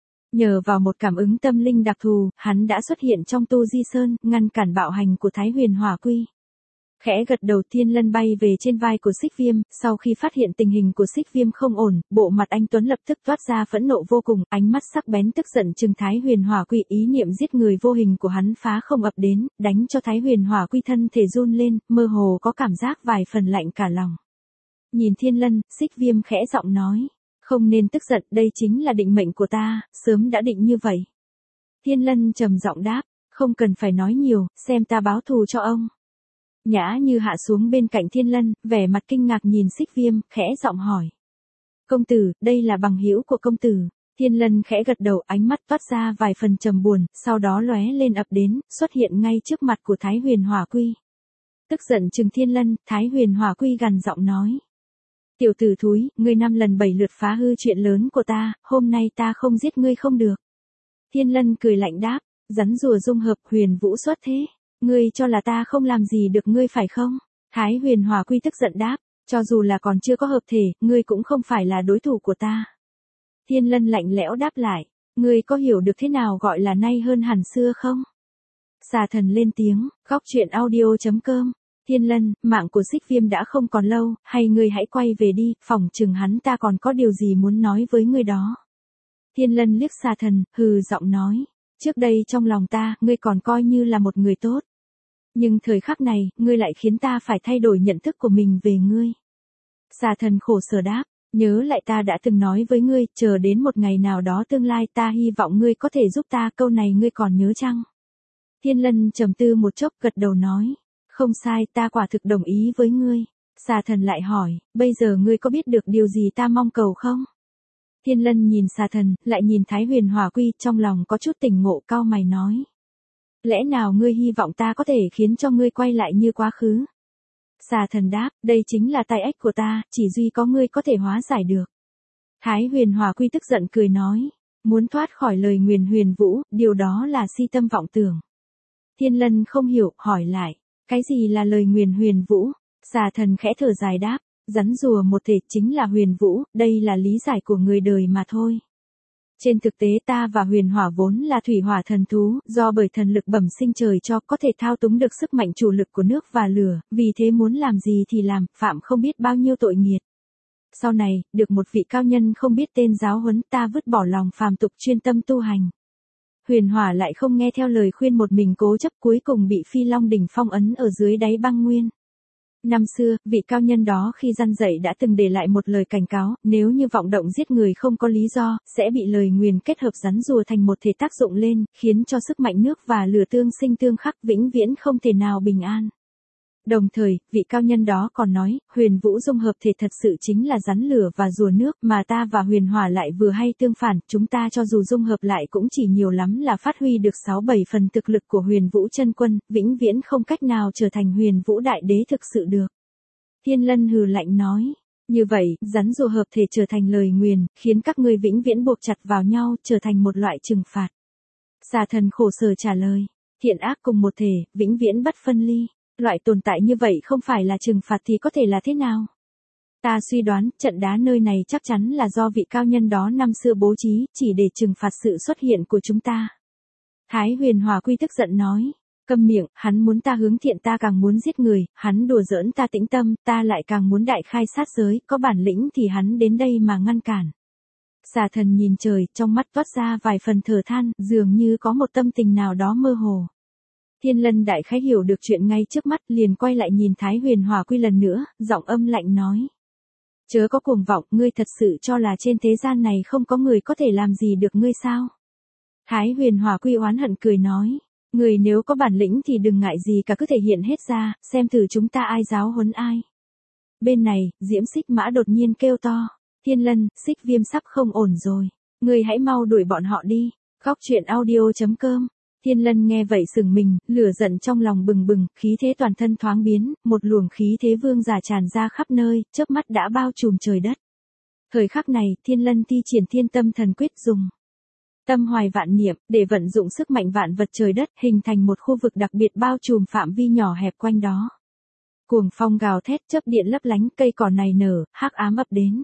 Nhờ vào một cảm ứng tâm linh đặc thù, hắn đã xuất hiện trong Tu Di Sơn, ngăn cản bạo hành của Thái Huyền Hỏa Quy. Khẽ gật đầu Thiên Lân bay về trên vai của Xích Viêm, sau khi phát hiện tình hình của Xích Viêm không ổn, bộ mặt anh Tuấn lập tức toát ra phẫn nộ vô cùng, ánh mắt sắc bén tức giận trừng Thái Huyền Hỏa Quy, ý niệm giết người vô hình của hắn phá không ập đến, đánh cho Thái Huyền Hỏa Quy thân thể run lên, mơ hồ có cảm giác vài phần lạnh cả lòng. Nhìn Thiên Lân, Xích Viêm khẽ giọng nói, không nên tức giận, đây chính là định mệnh của ta, sớm đã định như vậy. Thiên Lân trầm giọng đáp, không cần phải nói nhiều, xem ta báo thù cho ông. Nhã Như hạ xuống bên cạnh Thiên Lân, vẻ mặt kinh ngạc nhìn Xích Viêm, khẽ giọng hỏi. Công tử, đây là bằng hữu của công tử. Thiên Lân khẽ gật đầu, ánh mắt toát ra vài phần trầm buồn, sau đó lóe lên ập đến, xuất hiện ngay trước mặt của Thái Huyền Hỏa Quy. Tức giận trừng Thiên Lân, Thái Huyền Hỏa Quy gằn giọng nói. Tiểu tử thúi, ngươi 5 lần 7 lượt phá hư chuyện lớn của ta, hôm nay ta không giết ngươi không được. Thiên Lân cười lạnh đáp, rắn rùa dung hợp, huyền vũ xuất thế. Ngươi cho là ta không làm gì được ngươi phải không? Thái Huyền Hỏa Quy tức giận đáp, cho dù là còn chưa có hợp thể, ngươi cũng không phải là đối thủ của ta. Thiên Lân lạnh lẽo đáp lại, ngươi có hiểu được thế nào gọi là nay hơn hẳn xưa không? Xà thần lên tiếng, góc truyện audio.com. Thiên Lân, mạng của Xích Viêm đã không còn lâu, hay ngươi hãy quay về đi, phỏng chừng hắn ta còn có điều gì muốn nói với ngươi đó. Thiên Lân liếc xà thần, hừ giọng nói, trước đây trong lòng ta, ngươi còn coi như là một người tốt. Nhưng thời khắc này, ngươi lại khiến ta phải thay đổi nhận thức của mình về ngươi. Xà thần khổ sở đáp, nhớ lại ta đã từng nói với ngươi, chờ đến một ngày nào đó tương lai ta hy vọng ngươi có thể giúp ta, câu này ngươi còn nhớ chăng? Thiên Lân trầm tư một chốc gật đầu nói, không sai, ta quả thực đồng ý với ngươi. Xà thần lại hỏi, bây giờ ngươi có biết được điều gì ta mong cầu không? Thiên Lân nhìn xà thần, lại nhìn Thái Huyền Hỏa Quy, trong lòng có chút tỉnh ngộ, cau mày nói. Lẽ nào ngươi hy vọng ta có thể khiến cho ngươi quay lại như quá khứ? Xà thần đáp, đây chính là tai ách của ta, chỉ duy có ngươi có thể hóa giải được. Thái Huyền Hỏa Quy tức giận cười nói, muốn thoát khỏi lời nguyền huyền vũ, điều đó là si tâm vọng tưởng. Thiên Lân không hiểu, hỏi lại, cái gì là lời nguyền huyền vũ? Xà thần khẽ thở dài đáp, rắn rùa một thể chính là huyền vũ, đây là lý giải của người đời mà thôi. Trên thực tế ta và huyền hỏa vốn là thủy hỏa thần thú, do bởi thần lực bẩm sinh trời cho có thể thao túng được sức mạnh chủ lực của nước và lửa, vì thế muốn làm gì thì làm, phạm không biết bao nhiêu tội nghiệt. Sau này, được một vị cao nhân không biết tên giáo huấn, ta vứt bỏ lòng phàm tục chuyên tâm tu hành. Huyền hỏa lại không nghe theo lời khuyên, một mình cố chấp, cuối cùng bị Phi Long đỉnh phong ấn ở dưới đáy băng nguyên. Năm xưa, vị cao nhân đó khi răn dạy đã từng để lại một lời cảnh cáo, nếu như vọng động giết người không có lý do, sẽ bị lời nguyền kết hợp rắn rùa thành một thể tác dụng lên, khiến cho sức mạnh nước và lửa tương sinh tương khắc, vĩnh viễn không thể nào bình an. Đồng thời, vị cao nhân đó còn nói, huyền vũ dung hợp thể thật sự chính là rắn lửa và rùa nước, mà ta và huyền hỏa lại vừa hay tương phản, chúng ta cho dù dung hợp lại cũng chỉ nhiều lắm là phát huy được 6-7 phần thực lực của huyền vũ chân quân, vĩnh viễn không cách nào trở thành huyền vũ đại đế thực sự được. Thiên Lân hừ lạnh nói, như vậy, rắn rùa hợp thể trở thành lời nguyền, khiến các ngươi vĩnh viễn buộc chặt vào nhau, trở thành một loại trừng phạt. Xà thần khổ sở trả lời, thiện ác cùng một thể, vĩnh viễn bất phân ly. Loại tồn tại như vậy không phải là trừng phạt thì có thể là thế nào? Ta suy đoán, trận đá nơi này chắc chắn là do vị cao nhân đó năm xưa bố trí, chỉ để trừng phạt sự xuất hiện của chúng ta. Thái Huyền Hỏa Quy tức giận nói, câm miệng, hắn muốn ta hướng thiện ta càng muốn giết người, hắn đùa giỡn ta tĩnh tâm, ta lại càng muốn đại khai sát giới, có bản lĩnh thì hắn đến đây mà ngăn cản. Xà thần nhìn trời, trong mắt toát ra vài phần thở than, dường như có một tâm tình nào đó mơ hồ. Thiên Lân đại khái hiểu được chuyện ngay trước mắt, liền quay lại nhìn Thái Huyền Hỏa Quy lần nữa, giọng âm lạnh nói. Chớ có cuồng vọng, ngươi thật sự cho là trên thế gian này không có người có thể làm gì được ngươi sao? Thái Huyền Hỏa Quy oán hận cười nói. Người nếu có bản lĩnh thì đừng ngại gì cả, cứ thể hiện hết ra, xem thử chúng ta ai giáo huấn ai. Bên này, Diễm Xích Mã đột nhiên kêu to. Thiên Lân, Xích Viêm sắp không ổn rồi. Ngươi hãy mau đuổi bọn họ đi. Góc truyện audio.com. Thiên Lân nghe vậy sừng mình, lửa giận trong lòng bừng bừng, khí thế toàn thân thoáng biến, một luồng khí thế vương giả tràn ra khắp nơi, chớp mắt đã bao trùm trời đất. Thời khắc này, Thiên Lân thi triển Thiên Tâm Thần Quyết dùng tâm hoài vạn niệm, để vận dụng sức mạnh vạn vật trời đất, hình thành một khu vực đặc biệt bao trùm phạm vi nhỏ hẹp quanh đó. Cuồng phong gào thét, chớp điện lấp lánh, cây cỏ này nở, hắc ám ập đến.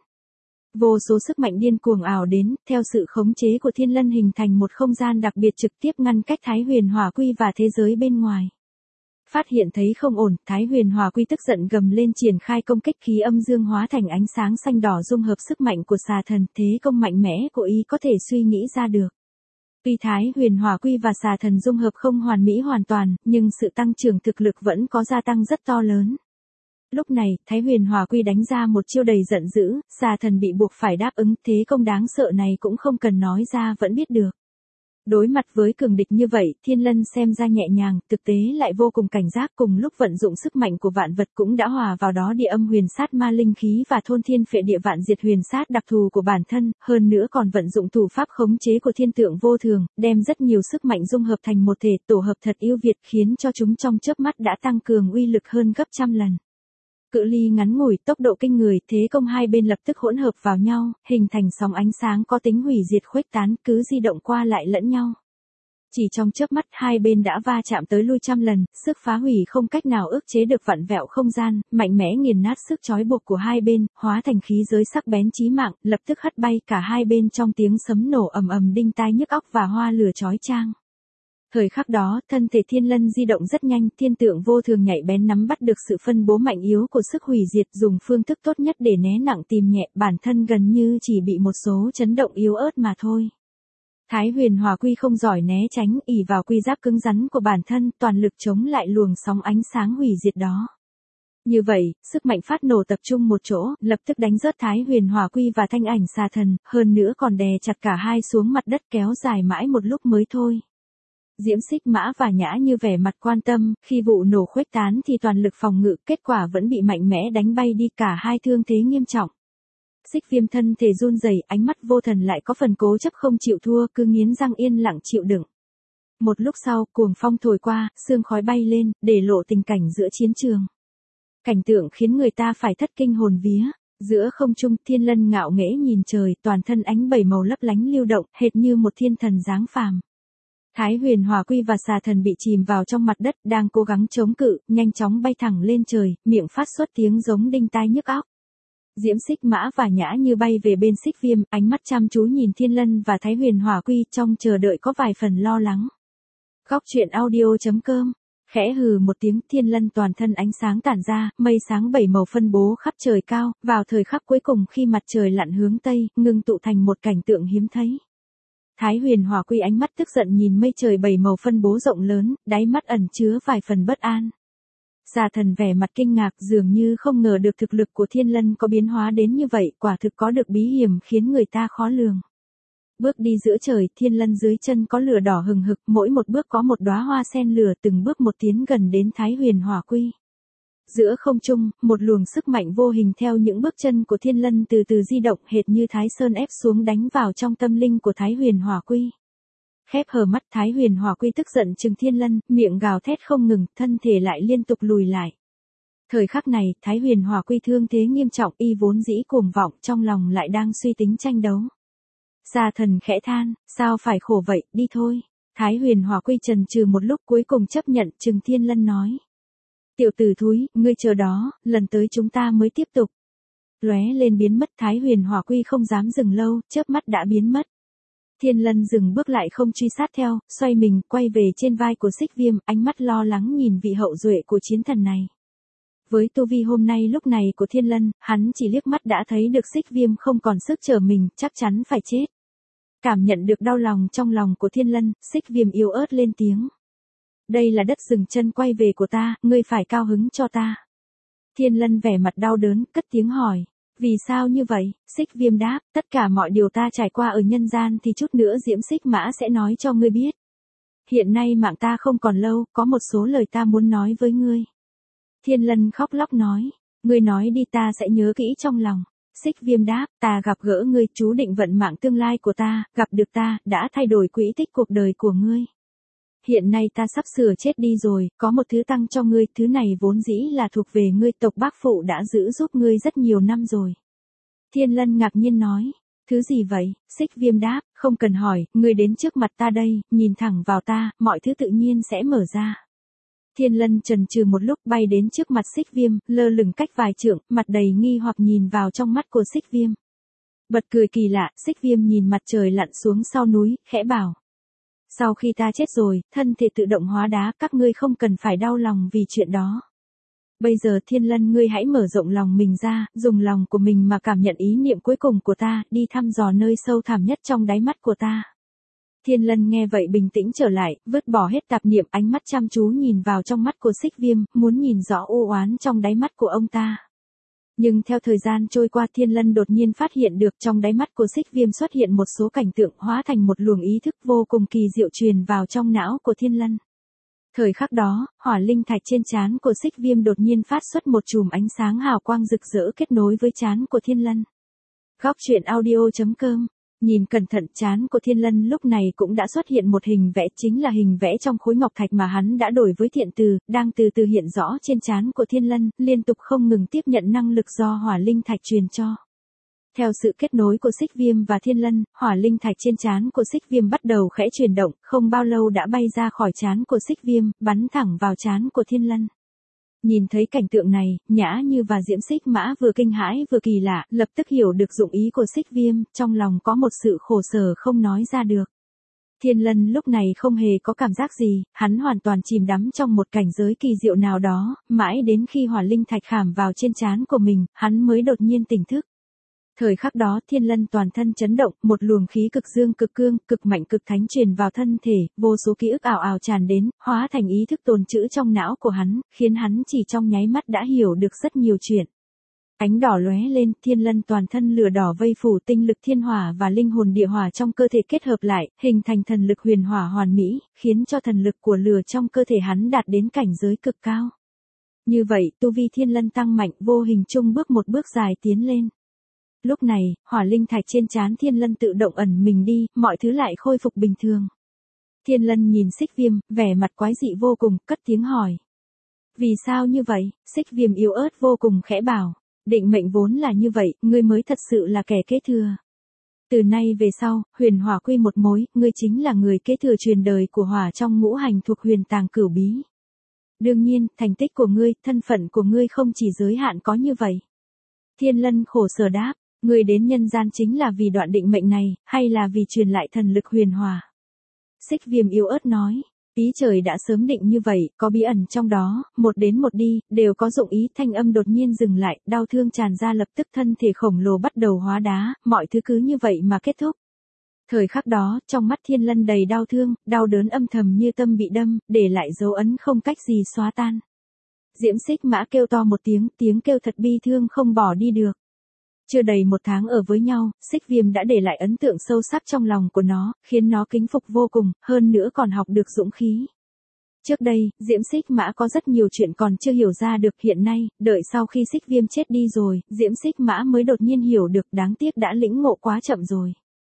Vô số sức mạnh điên cuồng ảo đến, theo sự khống chế của Thiên Lân hình thành một không gian đặc biệt trực tiếp ngăn cách Thái Huyền Hỏa Quy và thế giới bên ngoài. Phát hiện thấy không ổn, Thái Huyền Hỏa Quy tức giận gầm lên triển khai công kích, khí âm dương hóa thành ánh sáng xanh đỏ dung hợp sức mạnh của xà thần, thế công mạnh mẽ của y có thể suy nghĩ ra được. Tuy Thái Huyền Hỏa Quy và xà thần dung hợp không hoàn mỹ hoàn toàn, nhưng sự tăng trưởng thực lực vẫn có gia tăng rất to lớn. Lúc này, Thái Huyền Hỏa Quy đánh ra một chiêu đầy giận dữ, xà thần bị buộc phải đáp ứng, thế công đáng sợ này cũng không cần nói ra vẫn biết được. Đối mặt với cường địch như vậy, Thiên Lân xem ra nhẹ nhàng, thực tế lại vô cùng cảnh giác, cùng lúc vận dụng sức mạnh của vạn vật cũng đã hòa vào đó địa âm huyền sát ma linh khí và thôn thiên phệ địa vạn diệt huyền sát đặc thù của bản thân, hơn nữa còn vận dụng thủ pháp khống chế của thiên tượng vô thường, đem rất nhiều sức mạnh dung hợp thành một thể, tổ hợp thật yêu việt, khiến cho chúng trong chớp mắt đã tăng cường uy lực hơn gấp trăm lần. Cự ly ngắn ngủi, tốc độ kinh người, thế công hai bên lập tức hỗn hợp vào nhau, hình thành sóng ánh sáng có tính hủy diệt khuếch tán, cứ di động qua lại lẫn nhau. Chỉ trong chớp mắt hai bên đã va chạm tới lui trăm lần, sức phá hủy không cách nào ức chế được, vặn vẹo không gian, mạnh mẽ nghiền nát sức trói buộc của hai bên, hóa thành khí giới sắc bén chí mạng, lập tức hất bay cả hai bên trong tiếng sấm nổ ầm ầm đinh tai nhức óc và hoa lửa chói chang. Thời khắc đó, thân thể Thiên Lân di động rất nhanh, thiên tượng vô thường nhạy bén nắm bắt được sự phân bố mạnh yếu của sức hủy diệt, dùng phương thức tốt nhất để né nặng tìm nhẹ, bản thân gần như chỉ bị một số chấn động yếu ớt mà thôi. Thái Huyền Hỏa Quy không giỏi né tránh, ỷ vào quy giáp cứng rắn của bản thân, toàn lực chống lại luồng sóng ánh sáng hủy diệt đó. Như vậy, sức mạnh phát nổ tập trung một chỗ, lập tức đánh rớt Thái Huyền Hỏa Quy và thanh ảnh xà thần, hơn nữa còn đè chặt cả hai xuống mặt đất, kéo dài mãi một lúc mới thôi. Diễm Xích Mã và Nhã Như vẻ mặt quan tâm, khi vụ nổ khuếch tán thì toàn lực phòng ngự, kết quả vẫn bị mạnh mẽ đánh bay đi, cả hai thương thế nghiêm trọng. Xích Viêm thân thể run rẩy, ánh mắt vô thần lại có phần cố chấp không chịu thua, cứ nghiến răng yên lặng chịu đựng. Một lúc sau, cuồng phong thổi qua, sương khói bay lên, để lộ tình cảnh giữa chiến trường. Cảnh tượng khiến người ta phải thất kinh hồn vía. Giữa không trung, Thiên Lân ngạo nghễ nhìn trời, toàn thân ánh bảy màu lấp lánh lưu động, hệt như một thiên thần dáng phàm. Thái Huyền Hỏa Quy và xà thần bị chìm vào trong mặt đất, đang cố gắng chống cự, nhanh chóng bay thẳng lên trời, miệng phát xuất tiếng giống đinh tai nhức óc. Diễm Xích Mã và Nhã Như bay về bên Xích Viêm, ánh mắt chăm chú nhìn Thiên Lân và Thái Huyền Hỏa Quy, trong chờ đợi có vài phần lo lắng. Góc truyện audio.com. Khẽ hừ một tiếng, Thiên Lân toàn thân ánh sáng tản ra, mây sáng bảy màu phân bố khắp trời cao, vào thời khắc cuối cùng khi mặt trời lặn hướng tây, ngưng tụ thành một cảnh tượng hiếm thấy. Thái Huyền Hỏa Quy ánh mắt tức giận nhìn mây trời bảy màu phân bố rộng lớn, đáy mắt ẩn chứa vài phần bất an. Xà thần vẻ mặt kinh ngạc, dường như không ngờ được thực lực của Thiên Lân có biến hóa đến như vậy, quả thực có được bí hiểm khiến người ta khó lường. Bước đi giữa trời, Thiên Lân dưới chân có lửa đỏ hừng hực, mỗi một bước có một đóa hoa sen lửa, từng bước một tiến gần đến Thái Huyền Hỏa Quy. Giữa không trung, một luồng sức mạnh vô hình theo những bước chân của Thiên Lân từ từ di động hệt như Thái Sơn ép xuống đánh vào trong tâm linh của Thái Huyền Hỏa Quy. Khép hờ mắt Thái Huyền Hỏa Quy tức giận trừng Thiên Lân, miệng gào thét không ngừng, thân thể lại liên tục lùi lại. Thời khắc này, Thái Huyền Hỏa Quy thương thế nghiêm trọng, y vốn dĩ cuồng vọng, trong lòng lại đang suy tính tranh đấu. Gia Thần khẽ than, sao phải khổ vậy, đi thôi. Thái Huyền Hỏa Quy chần chừ một lúc cuối cùng chấp nhận, trừng Thiên Lân nói. Tiểu tử thúi, ngươi chờ đó, lần tới chúng ta mới tiếp tục. Lóe lên biến mất Thái Huyền Hỏa Quy không dám dừng lâu, chớp mắt đã biến mất. Thiên Lân dừng bước lại không truy sát theo, xoay mình, quay về trên vai của Xích Viêm, ánh mắt lo lắng nhìn vị hậu duệ của chiến thần này. Với tu vi hôm nay lúc này của Thiên Lân, hắn chỉ liếc mắt đã thấy được Xích Viêm không còn sức trở mình, chắc chắn phải chết. Cảm nhận được đau lòng trong lòng của Thiên Lân, Xích Viêm yếu ớt lên tiếng. Đây là đất dừng chân quay về của ta, ngươi phải cao hứng cho ta. Thiên Lân vẻ mặt đau đớn, cất tiếng hỏi. Vì sao như vậy? Xích Viêm đáp, tất cả mọi điều ta trải qua ở nhân gian thì chút nữa Diễm Xích Mã sẽ nói cho ngươi biết. Hiện nay mạng ta không còn lâu, có một số lời ta muốn nói với ngươi. Thiên Lân khóc lóc nói, ngươi nói đi ta sẽ nhớ kỹ trong lòng. Xích Viêm đáp, ta gặp gỡ ngươi, chú định vận mạng tương lai của ta, gặp được ta, đã thay đổi quỹ tích cuộc đời của ngươi. Hiện nay ta sắp sửa chết đi rồi, có một thứ tăng cho ngươi, thứ này vốn dĩ là thuộc về ngươi, tộc Bác Phụ đã giữ giúp ngươi rất nhiều năm rồi. Thiên Lân ngạc nhiên nói, thứ gì vậy? Xích Viêm đáp, không cần hỏi, ngươi đến trước mặt ta đây, nhìn thẳng vào ta, mọi thứ tự nhiên sẽ mở ra. Thiên Lân chần chừ một lúc bay đến trước mặt Xích Viêm, lơ lửng cách vài trượng, mặt đầy nghi hoặc nhìn vào trong mắt của Xích Viêm. Bật cười kỳ lạ, Xích Viêm nhìn mặt trời lặn xuống sau núi, khẽ bảo. Sau khi ta chết rồi, thân thể tự động hóa đá, các ngươi không cần phải đau lòng vì chuyện đó. Bây giờ Thiên Lân ngươi hãy mở rộng lòng mình ra, dùng lòng của mình mà cảm nhận ý niệm cuối cùng của ta, đi thăm dò nơi sâu thẳm nhất trong đáy mắt của ta. Thiên Lân nghe vậy bình tĩnh trở lại, vứt bỏ hết tạp niệm, ánh mắt chăm chú nhìn vào trong mắt của Xích Viêm, muốn nhìn rõ u oán trong đáy mắt của ông ta. Nhưng theo thời gian trôi qua Thiên Lân đột nhiên phát hiện được trong đáy mắt của Xích Viêm xuất hiện một số cảnh tượng hóa thành một luồng ý thức vô cùng kỳ diệu truyền vào trong não của Thiên Lân. Thời khắc đó, hỏa linh thạch trên trán của Xích Viêm đột nhiên phát xuất một chùm ánh sáng hào quang rực rỡ kết nối với trán của Thiên Lân. Góc truyện audio.com. Nhìn cẩn thận trán của Thiên Lân lúc này cũng đã xuất hiện một hình vẽ, chính là hình vẽ trong khối ngọc thạch mà hắn đã đổi với thiện từ, đang từ từ hiện rõ trên trán của Thiên Lân, liên tục không ngừng tiếp nhận năng lực do hỏa linh thạch truyền cho. Theo sự kết nối của Xích Viêm và Thiên Lân, hỏa linh thạch trên trán của Xích Viêm bắt đầu khẽ chuyển động, không bao lâu đã bay ra khỏi trán của Xích Viêm, bắn thẳng vào trán của Thiên Lân. Nhìn thấy cảnh tượng này, Nhã Như và Diễm Xích Mã vừa kinh hãi vừa kỳ lạ, lập tức hiểu được dụng ý của Xích Viêm, trong lòng có một sự khổ sở không nói ra được. Thiên Lân lúc này không hề có cảm giác gì, hắn hoàn toàn chìm đắm trong một cảnh giới kỳ diệu nào đó, mãi đến khi hỏa linh thạch khảm vào trên trán của mình, hắn mới đột nhiên tỉnh thức. Thời khắc đó Thiên Lân toàn thân chấn động, một luồng khí cực dương cực cương, cực mạnh cực thánh truyền vào thân thể, vô số ký ức ào ào tràn đến, hóa thành ý thức tồn trữ trong não của hắn, khiến hắn chỉ trong nháy mắt đã hiểu được rất nhiều chuyện. Ánh đỏ lóe lên, Thiên Lân toàn thân lửa đỏ vây phủ, tinh lực thiên hỏa và linh hồn địa hỏa trong cơ thể kết hợp lại, hình thành thần lực huyền hỏa hoàn mỹ, khiến cho thần lực của lửa trong cơ thể hắn đạt đến cảnh giới cực cao. Như vậy, tu vi Thiên Lân tăng mạnh, vô hình chung bước một bước dài tiến lên. Lúc này, hỏa linh thạch trên trán Thiên Lân tự động ẩn mình đi, mọi thứ lại khôi phục bình thường. Thiên Lân nhìn Xích Viêm, vẻ mặt quái dị vô cùng, cất tiếng hỏi. Vì sao như vậy? Xích Viêm yếu ớt vô cùng khẽ bảo. Định mệnh vốn là như vậy, ngươi mới thật sự là kẻ kế thừa. Từ nay về sau, huyền hỏa quy một mối, ngươi chính là người kế thừa truyền đời của hỏa trong ngũ hành thuộc huyền tàng cửu bí. Đương nhiên, thành tích của ngươi, thân phận của ngươi không chỉ giới hạn có như vậy. Thiên Lân khổ sở đáp. Người đến nhân gian chính là vì đoạn định mệnh này, hay là vì truyền lại thần lực huyền hòa? Xích Viêm yếu ớt nói, ý trời đã sớm định như vậy, có bí ẩn trong đó, một đến một đi, đều có dụng ý. Thanh âm đột nhiên dừng lại, đau thương tràn ra, lập tức thân thể khổng lồ bắt đầu hóa đá, mọi thứ cứ như vậy mà kết thúc. Thời khắc đó, trong mắt Thiên Lân đầy đau thương, đau đớn âm thầm như tâm bị đâm, để lại dấu ấn không cách gì xóa tan. Diễm Xích Mã kêu to một tiếng, tiếng kêu thật bi thương không bỏ đi được. Chưa đầy một tháng ở với nhau, Xích Viêm đã để lại ấn tượng sâu sắc trong lòng của nó, khiến nó kính phục vô cùng, hơn nữa còn học được dũng khí. Trước đây, Diễm Xích Mã có rất nhiều chuyện còn chưa hiểu ra được, hiện nay, đợi sau khi Xích Viêm chết đi rồi, Diễm Xích Mã mới đột nhiên hiểu được, đáng tiếc đã lĩnh ngộ quá chậm rồi.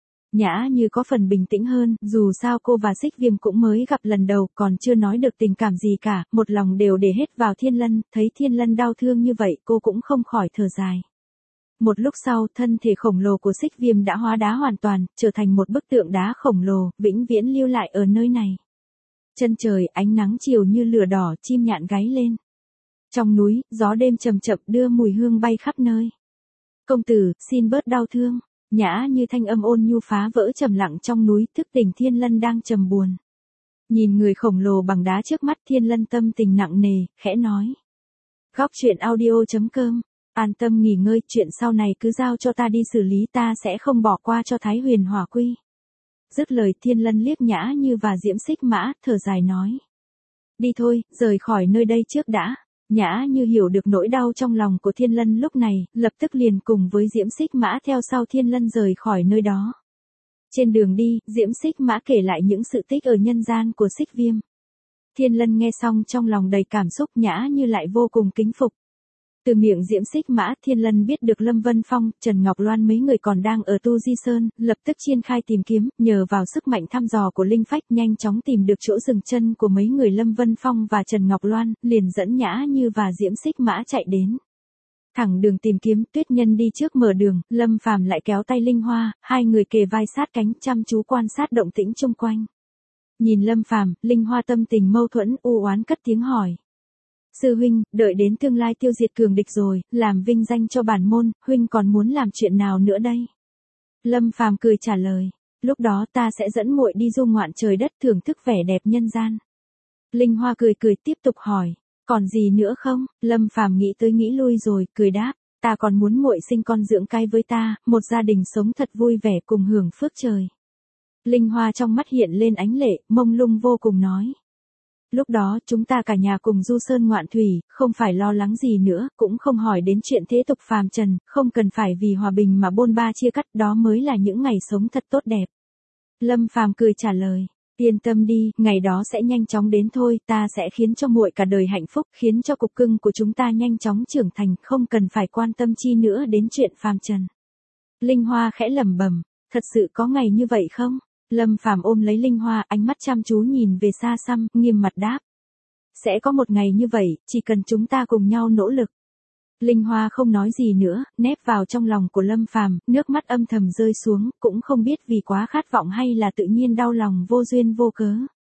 Nhã Như có phần bình tĩnh hơn, dù sao cô và Xích Viêm cũng mới gặp lần đầu, còn chưa nói được tình cảm gì cả, một lòng đều để hết vào Thiên Lân, thấy Thiên Lân đau thương như vậy, cô cũng không khỏi thở dài. Một lúc sau, thân thể khổng lồ của Xích Viêm đã hóa đá hoàn toàn, trở thành một bức tượng đá khổng lồ, vĩnh viễn lưu lại ở nơi này. Chân trời, ánh nắng chiều như lửa đỏ, chim nhạn gáy lên. Trong núi, gió đêm chậm chậm đưa mùi hương bay khắp nơi. Công tử, xin bớt đau thương. Nhã Như thanh âm ôn nhu phá vỡ trầm lặng trong núi, thức tỉnh Thiên Lân đang trầm buồn. Nhìn người khổng lồ bằng đá trước mắt, Thiên Lân tâm tình nặng nề, khẽ nói. Góc truyện audio.com, an tâm nghỉ ngơi, chuyện sau này cứ giao cho ta đi xử lý, ta sẽ không bỏ qua cho Thái Huyền Hỏa Quy. Dứt lời, Thiên Lân liếc Nhã Như và Diễm Xích Mã, thở dài nói. Đi thôi, rời khỏi nơi đây trước đã. Nhã Như hiểu được nỗi đau trong lòng của Thiên Lân lúc này, lập tức liền cùng với Diễm Xích Mã theo sau Thiên Lân rời khỏi nơi đó. Trên đường đi, Diễm Xích Mã kể lại những sự tích ở nhân gian của Xích Viêm. Thiên Lân nghe xong trong lòng đầy cảm xúc, Nhã Như lại vô cùng kính phục. Từ miệng Diễm Xích Mã, Thiên Lân biết được Lâm Vân Phong, Trần Ngọc Loan mấy người còn đang ở Tu Di Sơn, lập tức triển khai tìm kiếm, nhờ vào sức mạnh thăm dò của linh phách nhanh chóng tìm được chỗ dừng chân của mấy người Lâm Vân Phong và Trần Ngọc Loan, liền dẫn Nhã Như và Diễm Xích Mã chạy đến. Thẳng đường tìm kiếm, Tuyết Nhân đi trước mở đường, Lâm Phàm lại kéo tay Linh Hoa, hai người kề vai sát cánh chăm chú quan sát động tĩnh xung quanh. Nhìn Lâm Phàm, Linh Hoa tâm tình mâu thuẫn, u oán cất tiếng hỏi. Sư huynh, đợi đến tương lai tiêu diệt cường địch rồi, làm vinh danh cho bản môn, huynh còn muốn làm chuyện nào nữa đây? Lâm Phàm cười trả lời, lúc đó ta sẽ dẫn muội đi du ngoạn trời đất, thưởng thức vẻ đẹp nhân gian. Linh Hoa cười cười tiếp tục hỏi, còn gì nữa không? Lâm Phàm nghĩ tới nghĩ lui rồi, cười đáp, ta còn muốn muội sinh con dưỡng cái với ta, một gia đình sống thật vui vẻ cùng hưởng phước trời. Linh Hoa trong mắt hiện lên ánh lệ, mông lung vô cùng nói. Lúc đó chúng ta cả nhà cùng du sơn ngoạn thủy, không phải lo lắng gì nữa, cũng không hỏi đến chuyện thế tục phàm trần, không cần phải vì hòa bình mà bôn ba chia cắt, đó mới là những ngày sống thật tốt đẹp. Lâm Phàm cười trả lời, yên tâm đi, ngày đó sẽ nhanh chóng đến thôi, ta sẽ khiến cho muội cả đời hạnh phúc, khiến cho cục cưng của chúng ta nhanh chóng trưởng thành, không cần phải quan tâm chi nữa đến chuyện phàm trần. Linh Hoa khẽ lẩm bẩm, thật sự có ngày như vậy không? Lâm Phàm ôm lấy Linh Hoa, ánh mắt chăm chú nhìn về xa xăm, nghiêm mặt đáp. Sẽ có một ngày như vậy, chỉ cần chúng ta cùng nhau nỗ lực. Linh Hoa không nói gì nữa, nép vào trong lòng của Lâm Phàm, nước mắt âm thầm rơi xuống, cũng không biết vì quá khát vọng hay là tự nhiên đau lòng vô duyên vô cớ.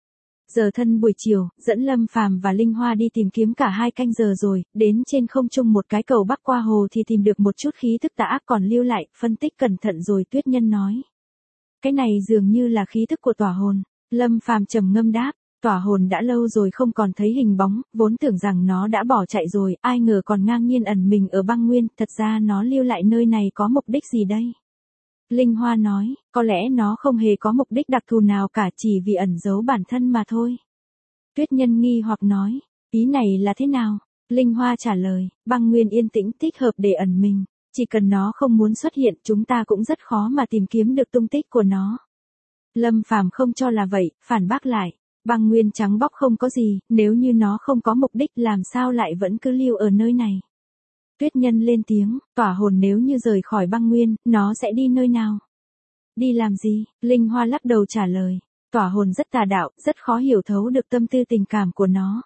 Giờ thân buổi chiều, dẫn Lâm Phàm và Linh Hoa đi tìm kiếm cả 2 canh giờ rồi, đến trên không trung một cái cầu bắc qua hồ thì tìm được một chút khí thức tà ác còn lưu lại, phân tích cẩn thận rồi Tuyết Nhân nói. Cái này dường như là khí thức của tỏa hồn. Lâm Phàm trầm ngâm đáp, tỏa hồn đã lâu rồi không còn thấy hình bóng, vốn tưởng rằng nó đã bỏ chạy rồi, ai ngờ còn ngang nhiên ẩn mình ở băng nguyên, thật ra nó lưu lại nơi này có mục đích gì đây? Linh Hoa nói, có lẽ nó không hề có mục đích đặc thù nào cả, chỉ vì ẩn giấu bản thân mà thôi. Tuyết Nhân nghi hoặc nói, ý này là thế nào? Linh Hoa trả lời, băng nguyên yên tĩnh thích hợp để ẩn mình. Chỉ cần nó không muốn xuất hiện, chúng ta cũng rất khó mà tìm kiếm được tung tích của nó. Lâm Phàm không cho là vậy, phản bác lại. Băng nguyên trắng bóc không có gì, nếu như nó không có mục đích làm sao lại vẫn cứ lưu ở nơi này. Tuyết Nhân lên tiếng, tỏa hồn nếu như rời khỏi băng nguyên, nó sẽ đi nơi nào? Đi làm gì? Linh Hoa lắc đầu trả lời. Tỏa hồn rất tà đạo, rất khó hiểu thấu được tâm tư tình cảm của nó.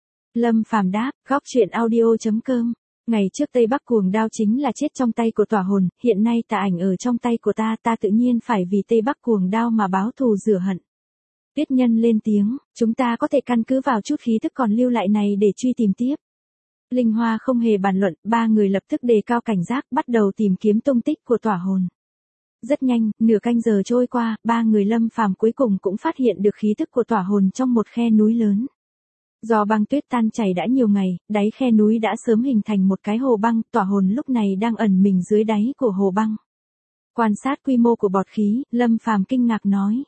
Lâm Phàm đáp, góc truyện audio.com. Ngày trước Tây Bắc cuồng đao chính là chết trong tay của tỏa hồn, hiện nay tà ảnh ở trong tay của ta, ta tự nhiên phải vì Tây Bắc cuồng đao mà báo thù rửa hận. Tuyết Nhân lên tiếng, chúng ta có thể căn cứ vào chút khí thức còn lưu lại này để truy tìm tiếp. Linh Hoa không hề bàn luận, 3 người lập tức đề cao cảnh giác, bắt đầu tìm kiếm tung tích của tỏa hồn. Rất nhanh, nửa canh giờ trôi qua, 3 người Lâm Phàm cuối cùng cũng phát hiện được khí thức của tỏa hồn trong một khe núi lớn. Do băng tuyết tan chảy đã nhiều ngày, đáy khe núi đã sớm hình thành một cái hồ băng, tỏa hồn lúc này đang ẩn mình dưới đáy của hồ băng. Quan sát quy mô của bọt khí, Lâm Phàm kinh ngạc nói.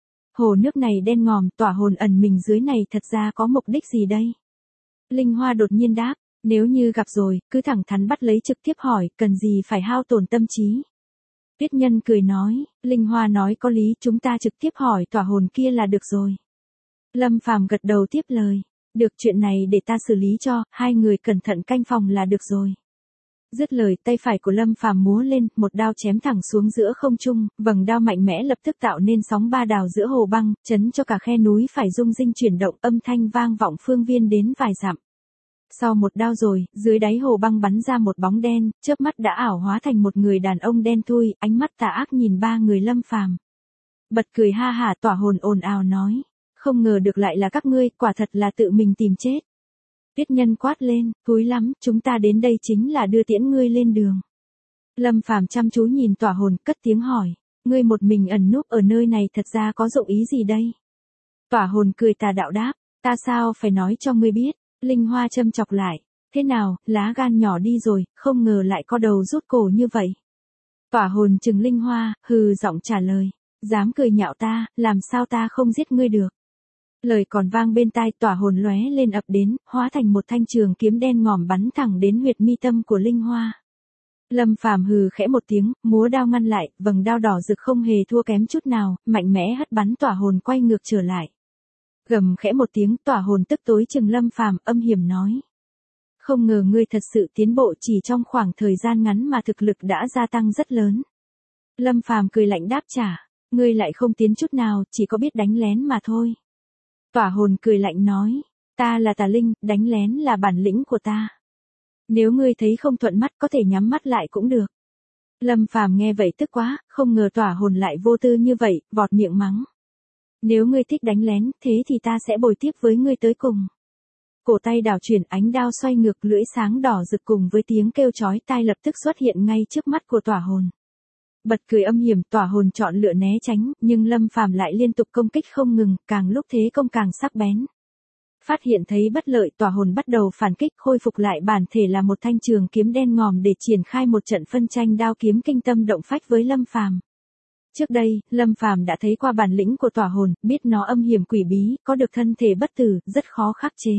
Hồ nước này đen ngòm, tỏa hồn ẩn mình dưới này thật ra có mục đích gì đây? Linh Hoa đột nhiên đáp, nếu như gặp rồi, cứ thẳng thắn bắt lấy trực tiếp hỏi, cần gì phải hao tổn tâm trí. Tuyết Nhân cười nói, Linh Hoa nói có lý, chúng ta trực tiếp hỏi tỏa hồn kia là được rồi. Lâm Phàm gật đầu tiếp lời. Được, chuyện này để ta xử lý cho, hai người cẩn thận canh phòng là được rồi. Dứt lời, tay phải của Lâm Phàm múa lên, một đao chém thẳng xuống giữa không trung, vầng đao mạnh mẽ lập tức tạo nên sóng ba đào giữa hồ băng, chấn cho cả khe núi phải rung rinh chuyển động, âm thanh vang vọng phương viên đến vài dặm. Sau một đao rồi, dưới đáy hồ băng bắn ra một bóng đen, chớp mắt đã ảo hóa thành một người đàn ông đen thui, ánh mắt tà ác nhìn ba người Lâm Phàm. Bật cười ha hả, Tỏa Hồn ồn ào nói, không ngờ được lại là các ngươi, quả thật là tự mình tìm chết. Tuyết Nhân quát lên, cúi lắm, chúng ta đến đây chính là đưa tiễn ngươi lên đường. Lâm Phàm chăm chú nhìn Tỏa Hồn, cất tiếng hỏi, ngươi một mình ẩn núp ở nơi này thật ra có dụng ý gì đây? Tỏa Hồn cười tà đạo đáp, ta sao phải nói cho ngươi biết. Linh Hoa châm chọc lại, thế nào, lá gan nhỏ đi rồi, không ngờ lại có đầu rút cổ như vậy. Tỏa Hồn trừng Linh Hoa, hừ giọng trả lời, dám cười nhạo ta, làm sao ta không giết ngươi được. Lời còn vang bên tai, Tỏa Hồn lóe lên ập đến, hóa thành một thanh trường kiếm đen ngòm bắn thẳng đến huyệt mi tâm của Linh Hoa. Lâm Phàm hừ khẽ một tiếng, múa đao ngăn lại, vầng đao đỏ rực không hề thua kém chút nào, mạnh mẽ hất bắn Tỏa Hồn quay ngược trở lại. Gầm khẽ một tiếng, Tỏa Hồn tức tối chừng Lâm Phàm, âm hiểm nói, không ngờ ngươi thật sự tiến bộ, chỉ trong khoảng thời gian ngắn mà thực lực đã gia tăng rất lớn. Lâm Phàm cười lạnh đáp trả, ngươi lại không tiến chút nào, chỉ có biết đánh lén mà thôi. Tỏa Hồn cười lạnh nói, ta là tà linh, đánh lén là bản lĩnh của ta. Nếu ngươi thấy không thuận mắt có thể nhắm mắt lại cũng được. Lâm Phàm nghe vậy tức quá, không ngờ Tỏa Hồn lại vô tư như vậy, vọt miệng mắng. Nếu ngươi thích đánh lén, thế thì ta sẽ bồi tiếp với ngươi tới cùng. Cổ tay đảo chuyển, ánh đao xoay ngược, lưỡi sáng đỏ rực cùng với tiếng kêu chói tai lập tức xuất hiện ngay trước mắt của Tỏa Hồn. Bật cười âm hiểm, Tỏa Hồn chọn lựa né tránh, nhưng Lâm Phàm lại liên tục công kích không ngừng, càng lúc thế công càng sắc bén. Phát hiện thấy bất lợi, Tỏa Hồn bắt đầu phản kích, khôi phục lại bản thể là một thanh trường kiếm đen ngòm để triển khai một trận phân tranh đao kiếm kinh tâm động phách với Lâm Phàm. Trước đây, Lâm Phàm đã thấy qua bản lĩnh của Tỏa Hồn, biết nó âm hiểm quỷ bí, có được thân thể bất tử, rất khó khắc chế.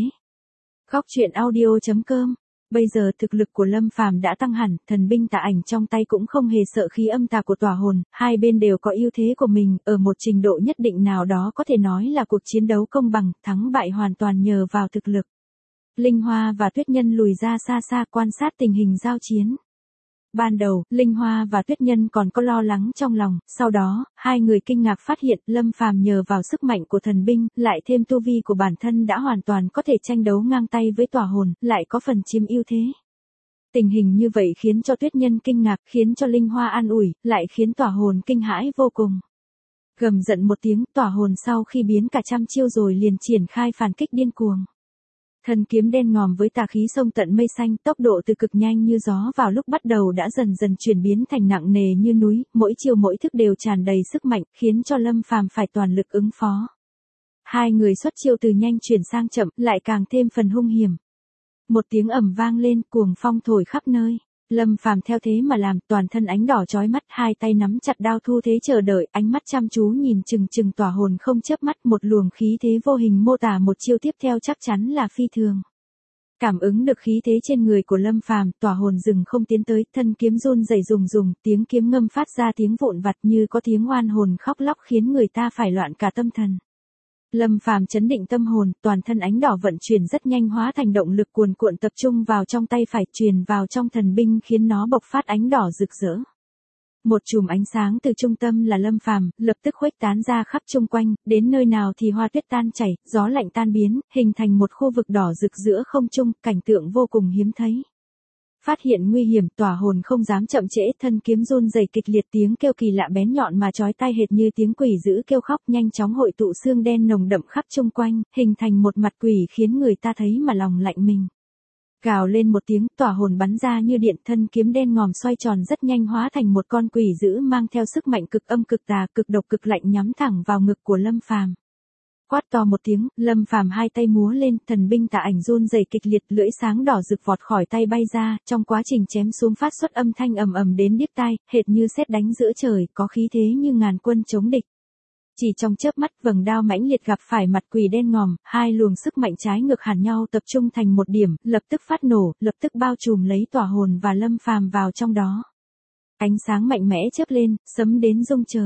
Góc truyện audio.com. Bây giờ thực lực của Lâm Phàm đã tăng hẳn, thần binh tà ảnh trong tay cũng không hề sợ khí âm tà của Tỏa Hồn, hai bên đều có ưu thế của mình, ở một trình độ nhất định nào đó có thể nói là cuộc chiến đấu công bằng, thắng bại hoàn toàn nhờ vào thực lực. Linh Hoa và Tuyết Nhân lùi ra xa xa quan sát tình hình giao chiến. Ban đầu, Linh Hoa và Tuyết Nhân còn có lo lắng trong lòng, sau đó, hai người kinh ngạc phát hiện Lâm Phàm nhờ vào sức mạnh của thần binh, lại thêm tu vi của bản thân đã hoàn toàn có thể tranh đấu ngang tay với Tỏa Hồn, lại có phần chiếm ưu thế. Tình hình như vậy khiến cho Tuyết Nhân kinh ngạc, khiến cho Linh Hoa an ủi, lại khiến Tỏa Hồn kinh hãi vô cùng. Gầm giận một tiếng, Tỏa Hồn sau khi biến cả trăm chiêu rồi liền triển khai phản kích điên cuồng. Thần kiếm đen ngòm với tà khí sông tận mây xanh, tốc độ từ cực nhanh như gió vào lúc bắt đầu đã dần dần chuyển biến thành nặng nề như núi, mỗi chiều mỗi thức đều tràn đầy sức mạnh, khiến cho Lâm Phàm phải toàn lực ứng phó. Hai người xuất chiêu từ nhanh chuyển sang chậm, lại càng thêm phần hung hiểm. Một tiếng ầm vang lên, cuồng phong thổi khắp nơi. Lâm Phàm theo thế mà làm, toàn thân ánh đỏ chói mắt, hai tay nắm chặt đao thu thế chờ đợi, ánh mắt chăm chú nhìn chừng chừng Tỏa Hồn không chớp mắt, một luồng khí thế vô hình mô tả một chiêu tiếp theo chắc chắn là phi thường. Cảm ứng được khí thế trên người của Lâm Phàm, Tỏa Hồn dừng không tiến tới, thân kiếm run rẩy rùng, tiếng kiếm ngâm phát ra tiếng vụn vặt như có tiếng oan hồn khóc lóc khiến người ta phải loạn cả tâm thần. Lâm Phàm chấn định tâm hồn, toàn thân ánh đỏ vận chuyển rất nhanh hóa thành động lực cuồn cuộn tập trung vào trong tay phải, truyền vào trong thần binh khiến nó bộc phát ánh đỏ rực rỡ. Một chùm ánh sáng từ trung tâm là Lâm Phàm, lập tức khuếch tán ra khắp chung quanh, đến nơi nào thì hoa tuyết tan chảy, gió lạnh tan biến, hình thành một khu vực đỏ rực giữa không trung, cảnh tượng vô cùng hiếm thấy. Phát hiện nguy hiểm, Tỏa Hồn không dám chậm trễ, thân kiếm run rẩy kịch liệt, tiếng kêu kỳ lạ bén nhọn mà chói tai hệt như tiếng quỷ dữ kêu khóc, nhanh chóng hội tụ xương đen nồng đậm khắp chung quanh, hình thành một mặt quỷ khiến người ta thấy mà lòng lạnh mình. Gào lên một tiếng, Tỏa Hồn bắn ra như điện, thân kiếm đen ngòm xoay tròn rất nhanh hóa thành một con quỷ dữ mang theo sức mạnh cực âm cực tà, cực độc cực lạnh nhắm thẳng vào ngực của Lâm Phàm. Quát to một tiếng, Lâm Phàm hai tay múa lên, thần binh tà ảnh run rẩy kịch liệt, lưỡi sáng đỏ rực vọt khỏi tay bay ra, trong quá trình chém xuống phát xuất âm thanh ầm ầm đến điếc tai, hệt như sét đánh giữa trời, có khí thế như ngàn quân chống địch. Chỉ trong chớp mắt, vầng đao mãnh liệt gặp phải mặt quỷ đen ngòm, hai luồng sức mạnh trái ngược hẳn nhau tập trung thành một điểm, lập tức phát nổ, lập tức bao trùm lấy Tỏa Hồn và Lâm Phàm vào trong đó. Ánh sáng mạnh mẽ chớp lên, sấm đến rung trời.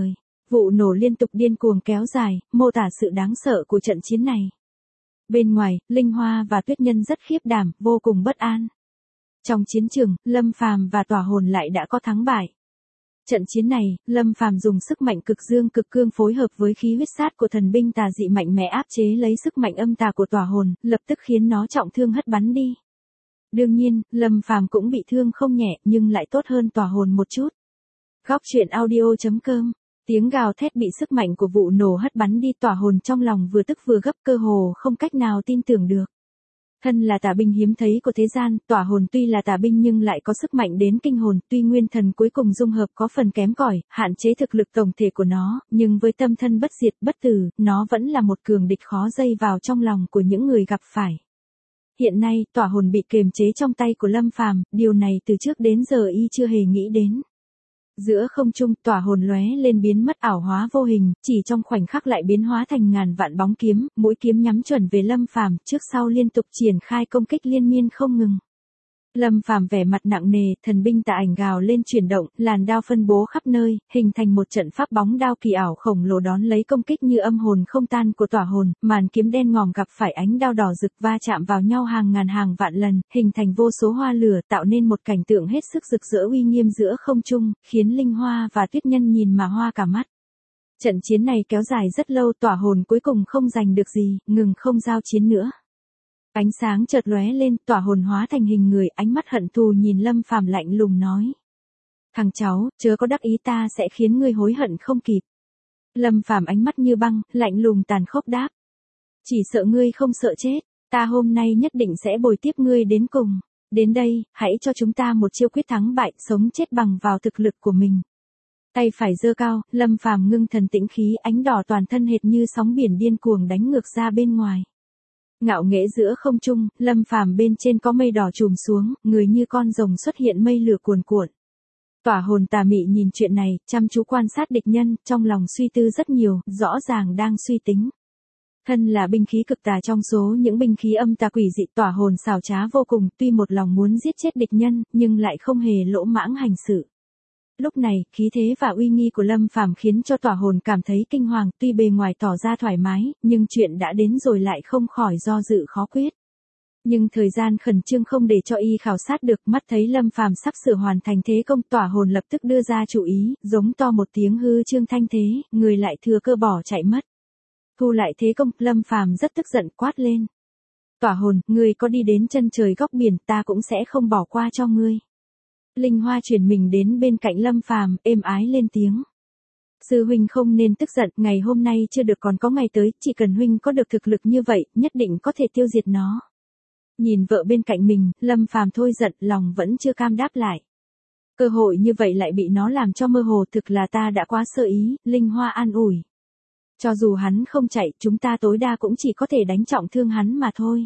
Vụ nổ liên tục điên cuồng kéo dài, mô tả sự đáng sợ của trận chiến này. Bên ngoài, Linh Hoa và Tuyết Nhân rất khiếp đảm, vô cùng bất an. Trong chiến trường, Lâm Phàm và Tỏa Hồn lại đã có thắng bại. Trận chiến này, Lâm Phàm dùng sức mạnh cực dương cực cương phối hợp với khí huyết sát của thần binh tà dị mạnh mẽ áp chế lấy sức mạnh âm tà của Tỏa Hồn, lập tức khiến nó trọng thương hất bắn đi. Đương nhiên, Lâm Phàm cũng bị thương không nhẹ nhưng lại tốt hơn Tỏa Hồn một chút. Góc truyện audio.com. Tiếng gào thét bị sức mạnh của vụ nổ hất bắn đi, Tỏa Hồn trong lòng vừa tức vừa gấp, cơ hồ không cách nào tin tưởng được. Thân là tà binh hiếm thấy của thế gian, Tỏa Hồn tuy là tà binh nhưng lại có sức mạnh đến kinh hồn, tuy nguyên thần cuối cùng dung hợp có phần kém cỏi, hạn chế thực lực tổng thể của nó, nhưng với tâm thân bất diệt bất tử, nó vẫn là một cường địch khó dây vào trong lòng của những người gặp phải. Hiện nay, Tỏa Hồn bị kiềm chế trong tay của Lâm Phàm, điều này từ trước đến giờ y chưa hề nghĩ đến. Giữa không trung, Tỏa Hồn lóe lên biến mất ảo hóa vô hình, chỉ trong khoảnh khắc lại biến hóa thành ngàn vạn bóng kiếm, mũi kiếm nhắm chuẩn về Lâm Phàm, trước sau liên tục triển khai công kích liên miên không ngừng. Lâm Phàm vẻ mặt nặng nề, thần binh tà ảnh gào lên chuyển động, làn đao phân bố khắp nơi, hình thành một trận pháp bóng đao kỳ ảo khổng lồ đón lấy công kích như âm hồn không tan của Tỏa Hồn, màn kiếm đen ngòm gặp phải ánh đao đỏ rực va chạm vào nhau hàng ngàn hàng vạn lần, hình thành vô số hoa lửa, tạo nên một cảnh tượng hết sức rực rỡ uy nghiêm giữa không trung, khiến Linh Hoa và Tuyết Nhân nhìn mà hoa cả mắt. Trận chiến này kéo dài rất lâu, Tỏa Hồn cuối cùng không giành được gì, ngừng không giao chiến nữa. Ánh sáng chợt lóe lên, Tỏa Hồn hóa thành hình người, ánh mắt hận thù nhìn Lâm Phàm lạnh lùng nói: "Thằng cháu, chớ có đắc ý, ta sẽ khiến ngươi hối hận không kịp." Lâm Phàm ánh mắt như băng, lạnh lùng tàn khốc đáp: "Chỉ sợ ngươi không sợ chết, ta hôm nay nhất định sẽ bồi tiếp ngươi đến cùng. Đến đây, hãy cho chúng ta một chiêu quyết thắng bại, sống chết bằng vào thực lực của mình." Tay phải giơ cao, Lâm Phàm ngưng thần tĩnh khí, ánh đỏ toàn thân hệt như sóng biển điên cuồng đánh ngược ra bên ngoài. Ngạo nghễ giữa không trung, Lâm Phàm bên trên có mây đỏ trùm xuống, người như con rồng xuất hiện mây lửa cuồn cuộn. Tỏa Hồn tà mị nhìn chuyện này, chăm chú quan sát địch nhân, trong lòng suy tư rất nhiều, rõ ràng đang suy tính. Thân là binh khí cực tà trong số những binh khí âm tà quỷ dị, Tỏa Hồn xảo trá vô cùng, tuy một lòng muốn giết chết địch nhân, nhưng lại không hề lỗ mãng hành sự. Lúc này, khí thế và uy nghi của Lâm Phàm khiến cho Tỏa Hồn cảm thấy kinh hoàng, tuy bề ngoài tỏ ra thoải mái, nhưng chuyện đã đến rồi lại không khỏi do dự khó quyết. Nhưng thời gian khẩn trương không để cho y khảo sát được, mắt thấy Lâm Phàm sắp sửa hoàn thành thế công, Tỏa Hồn lập tức đưa ra chủ ý, giống to một tiếng hư trương thanh thế, người lại thừa cơ bỏ chạy mất. Thu lại thế công, Lâm Phàm rất tức giận quát lên: "Tỏa Hồn, ngươi có đi đến chân trời góc biển, ta cũng sẽ không bỏ qua cho ngươi." Linh Hoa chuyển mình đến bên cạnh Lâm Phàm, êm ái lên tiếng: "Sư huynh không nên tức giận, ngày hôm nay chưa được còn có ngày tới, chỉ cần huynh có được thực lực như vậy, nhất định có thể tiêu diệt nó." Nhìn vợ bên cạnh mình, Lâm Phàm thôi giận, lòng vẫn chưa cam đáp lại. Cơ hội như vậy lại bị nó làm cho mơ hồ, thực là ta đã quá sơ ý, Linh Hoa an ủi. Cho dù hắn không chạy, chúng ta tối đa cũng chỉ có thể đánh trọng thương hắn mà thôi.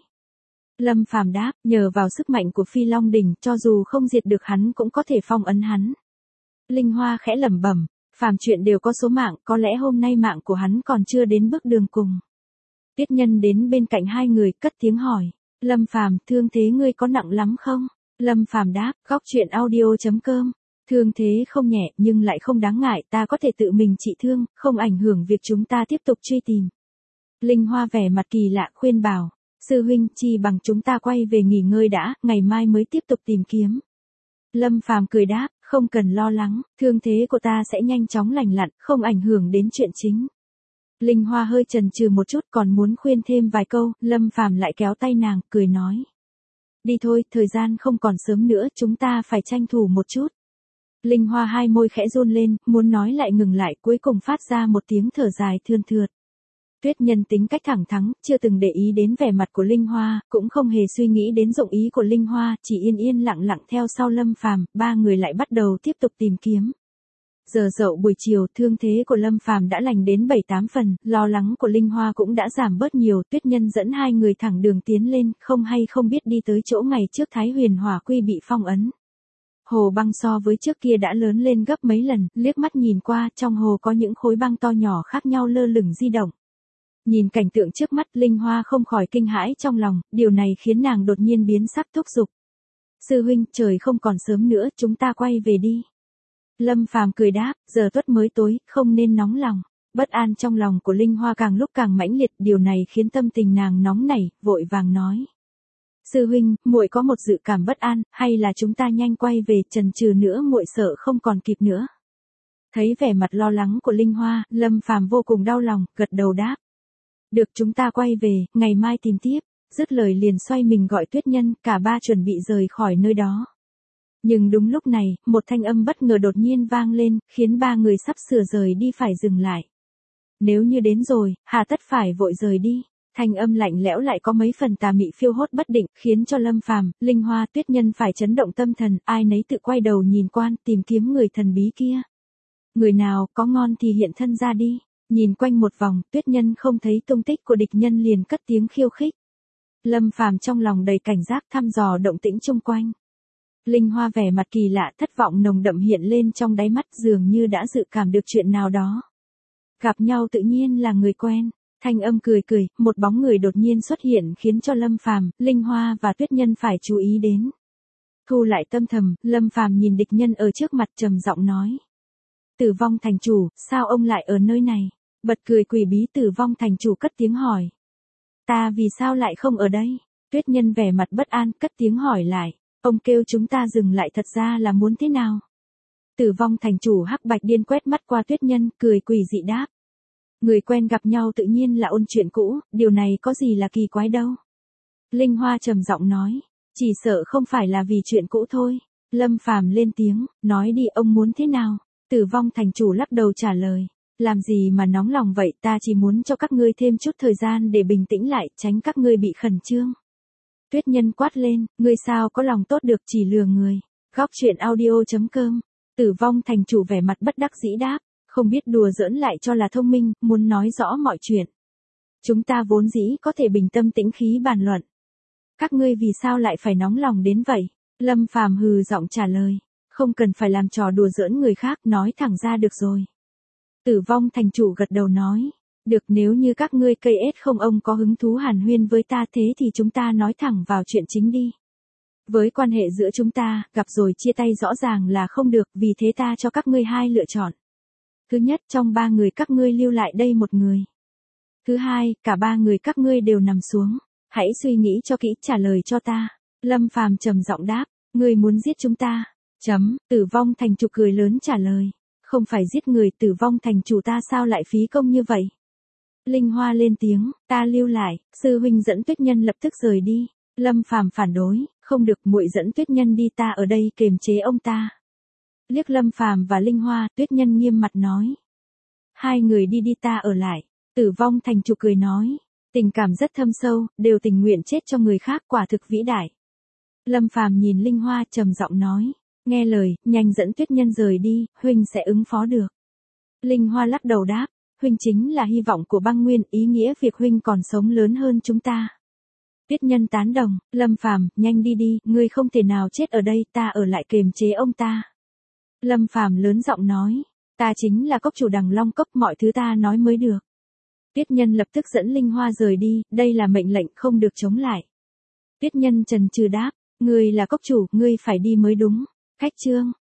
Lâm Phàm đáp, nhờ vào sức mạnh của Phi Long đỉnh, cho dù không diệt được hắn cũng có thể phong ấn hắn. Linh Hoa khẽ lẩm bẩm, phàm chuyện đều có số mạng, có lẽ hôm nay mạng của hắn còn chưa đến bước đường cùng. Tuyết Nhân đến bên cạnh hai người, cất tiếng hỏi: "Lâm Phàm, thương thế ngươi có nặng lắm không?" Lâm Phàm đáp, góc truyện audio.com. "Thương thế không nhẹ, nhưng lại không đáng ngại, ta có thể tự mình trị thương, không ảnh hưởng việc chúng ta tiếp tục truy tìm." Linh Hoa vẻ mặt kỳ lạ khuyên bảo: "Sư huynh, chi bằng chúng ta quay về nghỉ ngơi đã, ngày mai mới tiếp tục tìm kiếm." Lâm Phàm cười đáp, "Không cần lo lắng, thương thế của ta sẽ nhanh chóng lành lặn, không ảnh hưởng đến chuyện chính." Linh Hoa hơi chần chừ một chút, còn muốn khuyên thêm vài câu, Lâm Phàm lại kéo tay nàng, cười nói: "Đi thôi, thời gian không còn sớm nữa, chúng ta phải tranh thủ một chút." Linh Hoa hai môi khẽ run lên, muốn nói lại ngừng lại, cuối cùng phát ra một tiếng thở dài thườn thượt. Tuyết Nhân tính cách thẳng thắn, chưa từng để ý đến vẻ mặt của Linh Hoa, cũng không hề suy nghĩ đến dụng ý của Linh Hoa, chỉ yên yên lặng lặng theo sau Lâm Phàm, ba người lại bắt đầu tiếp tục tìm kiếm. Giờ dậu buổi chiều, thương thế của Lâm Phàm đã lành đến 7-8 phần, lo lắng của Linh Hoa cũng đã giảm bớt nhiều, Tuyết Nhân dẫn hai người thẳng đường tiến lên, không hay không biết đi tới chỗ ngày trước Thái Huyền Hỏa Quy bị phong ấn. Hồ băng so với trước kia đã lớn lên gấp mấy lần, liếc mắt nhìn qua, trong hồ có những khối băng to nhỏ khác nhau lơ lửng di động. Nhìn cảnh tượng trước mắt, Linh Hoa không khỏi kinh hãi trong lòng, điều này khiến nàng đột nhiên biến sắc thúc giục: "Sư huynh, trời không còn sớm nữa, chúng ta quay về đi." Lâm Phàm cười đáp, giờ tuất mới tối, không nên nóng lòng. Bất an trong lòng của Linh Hoa càng lúc càng mãnh liệt, điều này khiến tâm tình nàng nóng nảy, vội vàng nói. Sư huynh, muội có một dự cảm bất an, hay là chúng ta nhanh quay về, chần chừ nữa muội sợ không còn kịp nữa. Thấy vẻ mặt lo lắng của Linh Hoa, Lâm Phàm vô cùng đau lòng, gật đầu đáp. Được, chúng ta quay về, ngày mai tìm tiếp. Dứt lời liền xoay mình gọi Tuyết Nhân, cả ba chuẩn bị rời khỏi nơi đó. Nhưng đúng lúc này, một thanh âm bất ngờ đột nhiên vang lên, khiến ba người sắp sửa rời đi phải dừng lại. Nếu như đến rồi, hà tất phải vội rời đi. Thanh âm lạnh lẽo lại có mấy phần tà mị phiêu hốt bất định, khiến cho Lâm Phàm, Linh Hoa, Tuyết Nhân phải chấn động tâm thần, ai nấy tự quay đầu nhìn quan, tìm kiếm người thần bí kia. Người nào có ngon thì hiện thân ra đi. Nhìn quanh một vòng, Tuyết Nhân không thấy tung tích của địch nhân liền cất tiếng khiêu khích. Lâm Phàm trong lòng đầy cảnh giác thăm dò động tĩnh xung quanh. Linh Hoa vẻ mặt kỳ lạ, thất vọng nồng đậm hiện lên trong đáy mắt, dường như đã dự cảm được chuyện nào đó. Gặp nhau tự nhiên là người quen. Thanh âm cười cười, một bóng người đột nhiên xuất hiện khiến cho Lâm Phàm, Linh Hoa và Tuyết Nhân phải chú ý đến. Thu lại tâm thầm, Lâm Phàm nhìn địch nhân ở trước mặt trầm giọng nói. Tử Vong thành chủ, sao ông lại ở nơi này? Bật cười quỷ bí. Tử Vong thành chủ cất tiếng hỏi. Ta vì sao lại không ở đây? Tuyết Nhân vẻ mặt bất an, cất tiếng hỏi lại. Ông kêu chúng ta dừng lại thật ra là muốn thế nào? Tử Vong thành chủ hắc bạch điên quét mắt qua Tuyết Nhân, cười quỷ dị đáp. Người quen gặp nhau tự nhiên là ôn chuyện cũ, điều này có gì là kỳ quái đâu. Linh Hoa trầm giọng nói. Chỉ sợ không phải là vì chuyện cũ thôi. Lâm Phàm lên tiếng, nói đi, ông muốn thế nào? Tử Vong thành chủ lắc đầu trả lời. Làm gì mà nóng lòng vậy, ta chỉ muốn cho các ngươi thêm chút thời gian để bình tĩnh lại, tránh các ngươi bị khẩn trương. Tuyết Nhân quát lên, ngươi sao có lòng tốt được, chỉ lừa người. Góc truyện audio.com. Tử Vong thành chủ vẻ mặt bất đắc dĩ đáp, không biết đùa giỡn lại cho là thông minh, muốn nói rõ mọi chuyện. Chúng ta vốn dĩ có thể bình tâm tĩnh khí bàn luận. Các ngươi vì sao lại phải nóng lòng đến vậy? Lâm Phàm hừ giọng trả lời, không cần phải làm trò đùa giỡn người khác, nói thẳng ra được rồi. Tử Vong thành chủ gật đầu nói, được, nếu như các ngươi cây ết không ông có hứng thú hàn huyên với ta, thế thì chúng ta nói thẳng vào chuyện chính đi. Với quan hệ giữa chúng ta, gặp rồi chia tay rõ ràng là không được, vì thế ta cho các ngươi hai lựa chọn. Thứ nhất, trong ba người các ngươi lưu lại đây một người. Thứ hai, cả ba người các ngươi đều nằm xuống. Hãy suy nghĩ cho kỹ, trả lời cho ta. Lâm Phàm trầm giọng đáp, ngươi muốn giết chúng ta? Tử Vong thành chủ cười lớn trả lời, không phải giết người, Tử Vong thành chủ ta sao lại phí công như vậy? Linh Hoa lên tiếng, ta lưu lại, sư huynh dẫn Tuyết Nhân lập tức rời đi. Lâm Phàm phản đối, không được, muội dẫn Tuyết Nhân đi, ta ở đây kềm chế ông ta. Liếc Lâm Phàm và Linh Hoa, Tuyết Nhân nghiêm mặt nói. Hai người đi đi, ta ở lại. Tử Vong thành chủ cười nói, tình cảm rất thâm sâu, đều tình nguyện chết cho người khác, quả thực vĩ đại. Lâm Phàm nhìn Linh Hoa trầm giọng nói, nghe lời, nhanh dẫn Tuyết Nhân rời đi, huynh sẽ ứng phó được. Linh Hoa lắc đầu đáp, huynh chính là hy vọng của băng nguyên, ý nghĩa việc huynh còn sống lớn hơn chúng ta. Tuyết Nhân tán đồng, Lâm Phàm, nhanh đi đi, ngươi không thể nào chết ở đây, ta ở lại kềm chế ông ta. Lâm Phàm lớn giọng nói, ta chính là cốc chủ Đằng Long Cốc, mọi thứ ta nói mới được. Tuyết Nhân lập tức dẫn Linh Hoa rời đi, đây là mệnh lệnh không được chống lại. Tuyết Nhân chần chừ đáp, ngươi là cốc chủ, ngươi phải đi mới đúng. Cách chương